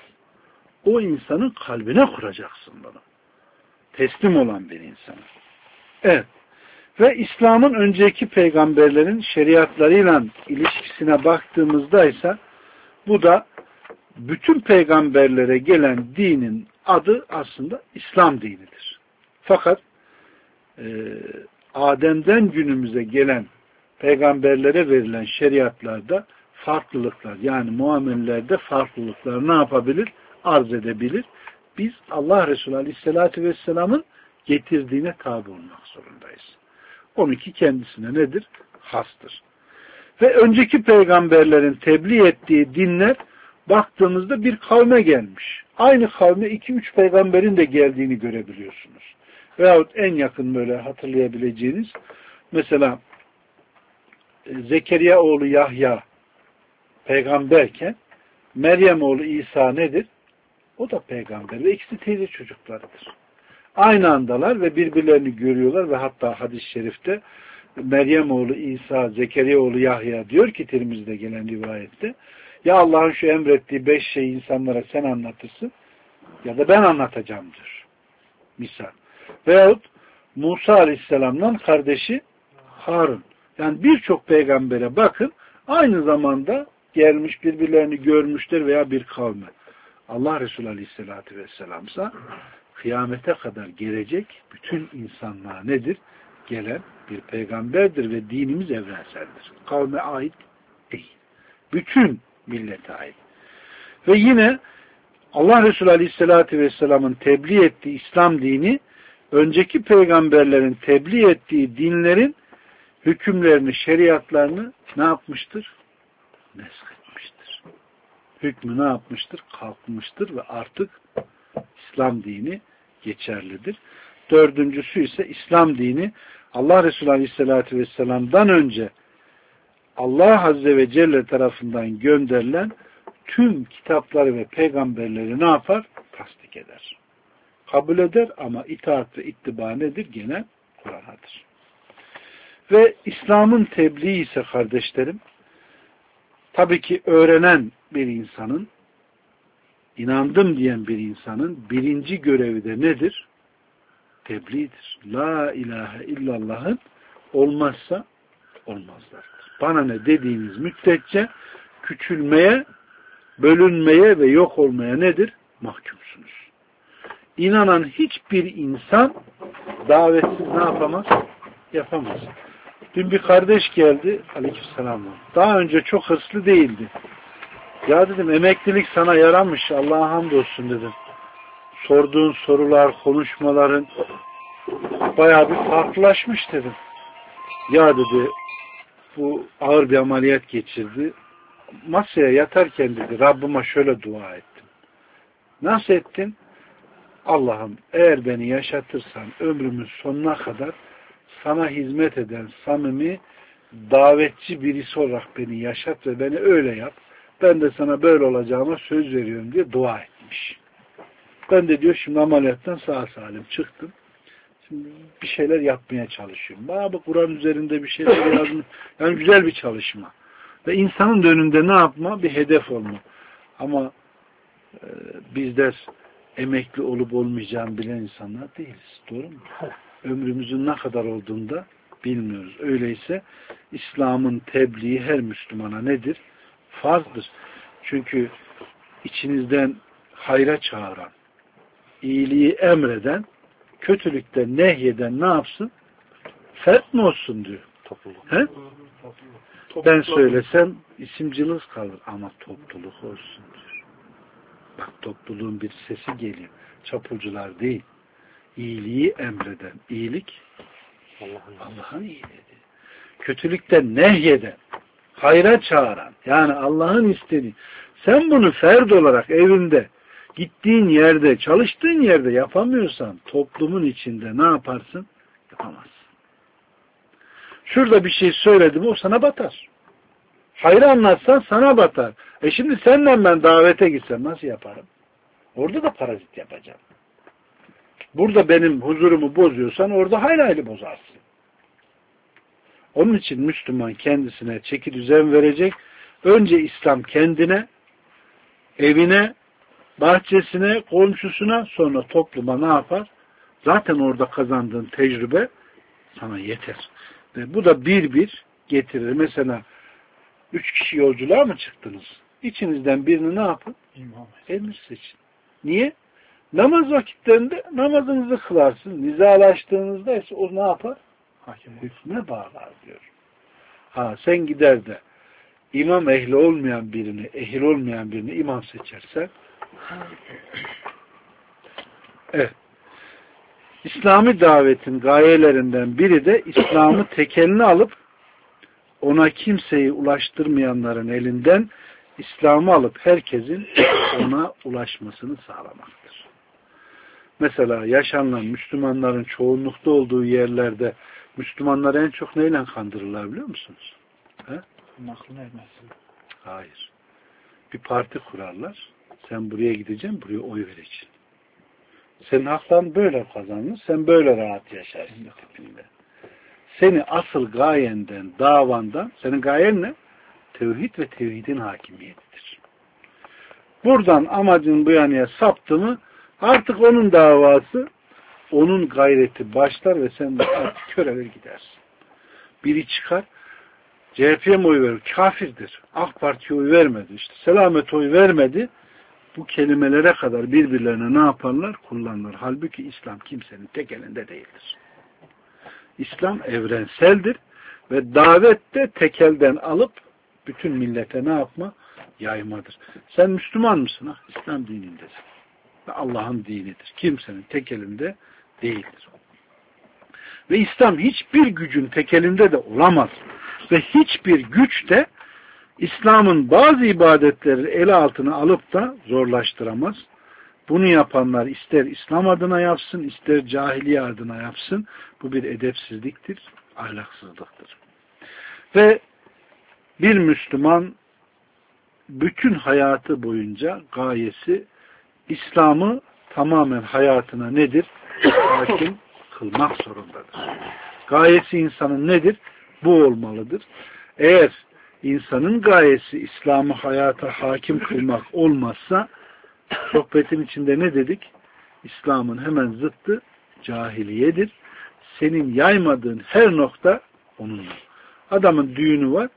O insanın kalbine kuracaksın bunu. Teslim olan bir insana. Evet. Ve İslam'ın önceki peygamberlerin şeriatlarıyla ilişkisine baktığımızda ise bu da bütün peygamberlere gelen dinin adı aslında İslam dinidir. Fakat e, Adem'den günümüze gelen peygamberlere verilen şeriatlarda farklılıklar, yani muamelelerde farklılıklar ne yapabilir? Arz edebilir. Biz Allah Resulü Aleyhisselatü Vesselam'ın getirdiğine tabi olmak zorundayız. Onunki kendisine nedir? Hastır. Ve önceki peygamberlerin tebliğ ettiği dinler baktığımızda bir kavme gelmiş. Aynı kavme iki üç peygamberin de geldiğini görebiliyorsunuz. Veyahut en yakın böyle hatırlayabileceğiniz mesela Zekeriya oğlu Yahya peygamberken Meryem oğlu İsa nedir? O da peygamber ve ikisi teyze çocuklarıdır. Aynı andalar ve birbirlerini görüyorlar ve hatta hadis-i şerifte Meryem oğlu İsa, Zekeriya oğlu Yahya diyor ki Tirmizi'de gelen rivayette, ya Allah'ın şu emrettiği beş şeyi insanlara sen anlatırsın ya da ben anlatacağım diyor. Misal. Veyahut Musa Aleyhisselam'dan kardeşi Harun. Yani birçok peygambere bakın aynı zamanda gelmiş birbirlerini görmüşler veya bir kavme. Allah Resulü Aleyhisselatü Vesselam ise kıyamete kadar gelecek bütün insanlığa nedir? Gelen bir peygamberdir ve dinimiz evrenseldir. Kavme ait değil. Bütün millete ait. Ve yine Allah Resulü Aleyhisselatü Vesselam'ın tebliğ ettiği İslam dini önceki peygamberlerin tebliğ ettiği dinlerin hükümlerini, şeriatlarını ne yapmıştır? Nesketmiştir. Hükmü ne yapmıştır? Kalkmıştır ve artık İslam dini geçerlidir. Dördüncüsü ise İslam dini Allah Resulü Aleyhisselatü Vesselam'dan önce Allah Azze ve Celle tarafından gönderilen tüm kitapları ve peygamberleri ne yapar? Tasdik eder. Kabul eder ama itaat ve ittiba nedir? Gene Kur'an'adır. Ve İslam'ın tebliği ise kardeşlerim, tabii ki öğrenen bir insanın, inandım diyen bir insanın birinci görevi de nedir? Tebliğdir. La ilahe illallah'ın olmazsa olmazlardır. Bana ne dediğiniz müddetçe küçülmeye, bölünmeye ve yok olmaya nedir? Mahkumsunuz. İnanan hiçbir insan davetsiz ne yapamaz? Yapamaz. Dün bir kardeş geldi. Aleykümselam. Daha önce çok hırslı değildi. Ya dedim emeklilik sana yaramış. Allah'a hamdolsun dedim. Sorduğun sorular, konuşmaların bayağı bir farklılaşmış dedim. Ya dedi bu ağır bir ameliyat geçirdi. Masaya yatarken dedi Rabbime şöyle dua ettim. Nasıl ettin? Allah'ım eğer beni yaşatırsan ömrümün sonuna kadar sana hizmet eden samimi davetçi birisi olarak beni yaşat ve beni öyle yap. Ben de sana böyle olacağıma söz veriyorum diye dua etmiş. Ben de diyor şimdi ameliyattan sağ salim çıktım. Şimdi bir şeyler yapmaya çalışıyorum. Bana bu Kur'an üzerinde bir şeyler yazmış. Yani güzel bir çalışma. Ve insanın önünde ne yapma? Bir hedef olma. Ama e, bizler emekli olup olmayacağını bilen insanlar değiliz. Doğru mu? Ömrümüzün ne kadar olduğunu da bilmiyoruz. Öyleyse İslam'ın tebliği her Müslümana nedir? Farzdır. Çünkü içinizden hayra çağıran, iyiliği emreden, kötülükten nehyeden ne yapsın? Fert mi olsun diyor. Topluluk. He? Ben söylesem İsimciliğiniz kalır ama topluluk olsun diyor. Bak topluluğun bir sesi geliyor. Çapulcular değil. İyiliği emreden. İyilik Allah'ın Allah'ın iyiliği. Kötülükten nehyeden, hayra çağıran, yani Allah'ın istediği. Sen bunu ferd olarak evinde, gittiğin yerde, çalıştığın yerde yapamıyorsan toplumun içinde ne yaparsın? Yapamazsın. Şurada bir şey söyledim, o sana batar. Hayrı anlatsan sana batar. E şimdi senden ben davete gitsem nasıl yaparım? Orada da parazit yapacağım. Burada benim huzurumu bozuyorsan orada hayli hayli bozarsın. Onun için Müslüman kendisine çeki düzen verecek. Önce İslam kendine, evine, bahçesine, komşusuna, sonra topluma ne yapar? Zaten orada kazandığın tecrübe sana yeter. Ve bu da bir bir getirir. Mesela üç kişi yolculuğa mı çıktınız? İçinizden birini ne yapın? Emir seçin. Niye? Namaz vakitlerinde namazınızı kılarsın. Nizalaştığınızda ise o ne yapar? Hakim hükmüne bağlar diyor. Ha sen gider de imam ehli olmayan birini, ehil olmayan birini imam seçersen evet. İslami davetin gayelerinden biri de İslam'ı tekeline alıp ona kimseyi ulaştırmayanların elinden İslam'ı alıp herkesin ona ulaşmasını sağlamaktır. Mesela yaşanılan Müslümanların çoğunlukta olduğu yerlerde Müslümanları en çok neyle kandırırlar biliyor musunuz? He? Aklına ermezsin. Hayır. Bir parti kurarlar. Sen buraya gideceksin, buraya oy vereceksin. Senin hakların böyle kazanır, sen böyle rahat yaşarsın tipinde. Seni asıl gayenden, davandan, senin gayen ne? Tevhid ve tevhidin hakimiyetidir. Buradan amacın bu yanıya saptı mı, artık onun davası, onun gayreti başlar ve sen de artık köreler gidersin. Biri çıkar, C H P'ye mi oy verir? Kafirdir. AK Parti'ye oy vermedi. İşte Selamet oy vermedi. Bu kelimelere kadar birbirlerine ne yaparlar? Kullanırlar. Halbuki İslam kimsenin tek elinde değildir. İslam evrenseldir ve davette tek elden alıp bütün millete ne yapma? Yaymadır. Sen Müslüman mısın? Ha? İslam dinindesin. Ve Allah'ın dinidir. Kimsenin tek elinde değildir. Ve İslam hiçbir gücün tek elinde de olamaz. Ve hiçbir güç de İslam'ın bazı ibadetleri ele altına alıp da zorlaştıramaz. Bunu yapanlar ister İslam adına yapsın, ister cahiliye adına yapsın. Bu bir edepsizliktir, ahlaksızlıktır. Ve bir Müslüman bütün hayatı boyunca gayesi İslam'ı tamamen hayatına nedir? Hakim kılmak zorundadır. Gayesi insanın nedir? Bu olmalıdır. Eğer insanın gayesi İslam'ı hayata hakim kılmak olmazsa sohbetin içinde ne dedik? İslam'ın hemen zıttı cahiliyedir. Senin yaymadığın her nokta onunla. Adamın düğünü var.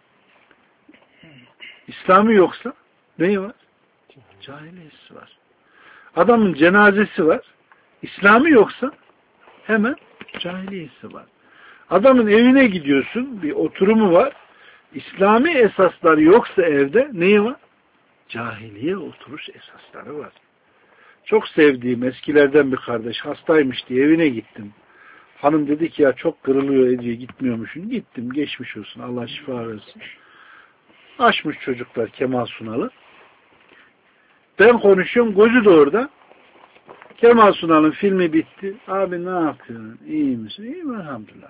İslam'ı yoksa neyi var? Cahiliyesi var. Adamın cenazesi var. İslam'ı yoksa hemen cahiliyesi var. Adamın evine gidiyorsun, bir oturumu var. İslami esaslar yoksa evde neyi var? Cahiliye oturuş esasları var. Çok sevdiğim eskilerden bir kardeş hastaymış diye evine gittim. Hanım dedi ki ya çok kırılıyor ediyor gitmiyormuşsun. Gittim geçmiş olsun Allah şifa versin. Açmış çocuklar Kemal Sunal'ı. Ben konuşuyorum gözü de orada. Kemal Sunal'ın filmi bitti. Abi ne yapıyorsun? İyi misin? İyiyim elhamdülillah.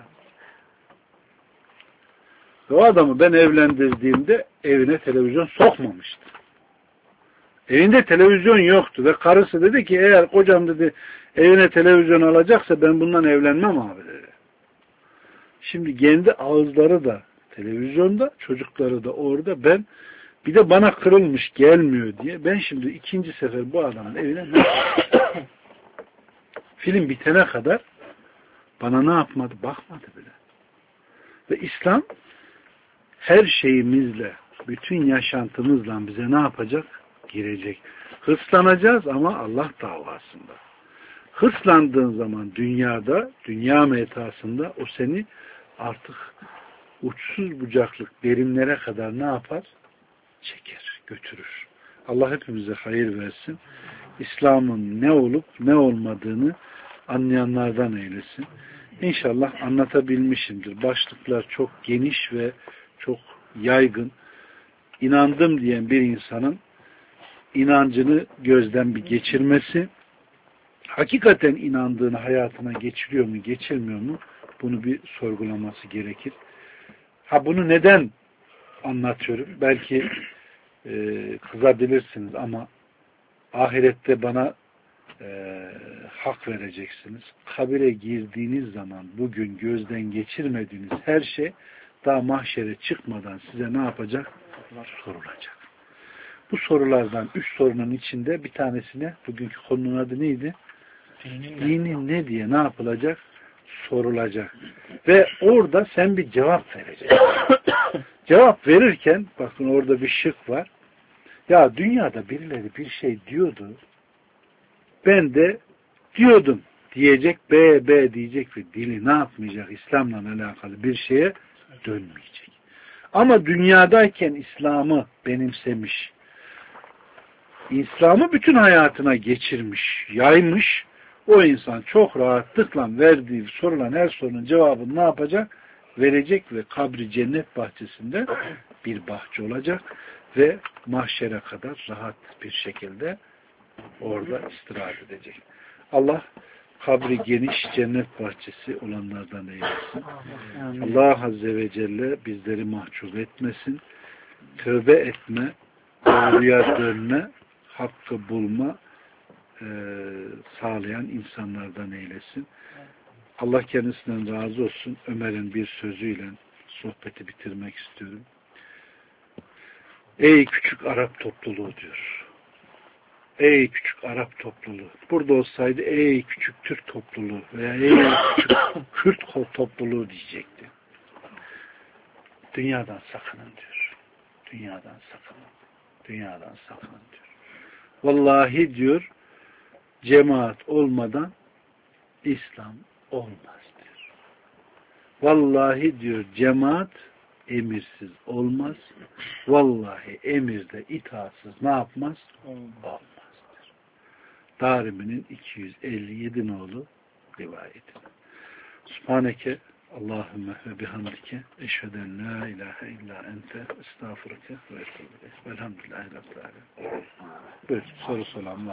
O adamı ben evlendirdiğimde evine televizyon sokmamıştı. Evinde televizyon yoktu ve karısı dedi ki eğer kocam dedi evine televizyon alacaksa ben bundan evlenmem abi dedi. Şimdi kendi ağızları da televizyonda, çocukları da orada, ben bir de bana kırılmış gelmiyor diye ben şimdi ikinci sefer bu adamın evine film bitene kadar bana ne yapmadı? Bakmadı bile. Ve İslam her şeyimizle, bütün yaşantımızla bize ne yapacak? Girecek. Hırslanacağız ama Allah davasında. Hırslandığın zaman dünyada, dünya metasında o seni artık uçsuz bucaklık derinlere kadar ne yapar? Çeker, götürür. Allah hepimize hayır versin. İslam'ın ne olup ne olmadığını anlayanlardan eylesin. İnşallah anlatabilmişimdir. Başlıklar çok geniş ve çok yaygın. İnandım diyen bir insanın inancını gözden bir geçirmesi, hakikaten inandığını hayatına geçiriyor mu, geçirmiyor mu, bunu bir sorgulaması gerekir. Ha bunu neden anlatıyorum? Belki e, kızabilirsiniz ama ahirette bana e, hak vereceksiniz. Kabire girdiğiniz zaman bugün gözden geçirmediğiniz her şey daha mahşere çıkmadan size ne yapacak? Sorulacak. Bu sorulardan üç sorunun içinde bir tanesine, bugünkü konunun adı neydi? Dinin, Dinin ne diye ne yapılacak? Sorulacak. Ve orada sen bir cevap vereceksin. Cevap verirken, bakın orada bir şık var. Ya dünyada birileri bir şey diyordu. Ben de diyordum diyecek, be be diyecek ve dili ne yapmayacak? İslam'la alakalı bir şeye dönmeyecek. Ama dünyadayken İslam'ı benimsemiş, İslam'ı bütün hayatına geçirmiş, yaymış, o insan çok rahatlıkla verdiği sorulan her sorunun cevabını ne yapacak? Verecek ve kabri cennet bahçesinde bir bahçe olacak ve mahşere kadar rahat bir şekilde orada istirahat edecek. Allah kabri geniş cennet bahçesi olanlardan eylesin. Allah Azze ve Celle bizleri mahcup etmesin. Tövbe etme, doğruya dönme, hakkı bulma e, sağlayan insanlardan eylesin. Allah kendisinden razı olsun. Ömer'in bir sözüyle sohbeti bitirmek istiyorum. Ey küçük Arap topluluğu diyor. Ey küçük Arap topluluğu. Burada olsaydı ey küçük Türk topluluğu veya ey küçük Kürt topluluğu diyecekti. Dünyadan sakının diyor. Dünyadan sakının. Dünyadan sakının diyor. Vallahi diyor, cemaat olmadan İslam olmaz diyor. Vallahi diyor, cemaat emirsiz olmaz. Vallahi emirde itaatsız ne yapmaz? Olmaz diyor. Darimi'nin iki yüz elli yedi nolu rivayeti. Subhaneke Allahümme ve bihamdike eşheden la ilahe illa ente estağfurike ve etûbü ileyk. Velhamdülillahi rabbil âlemin. Buyur, soru soran var.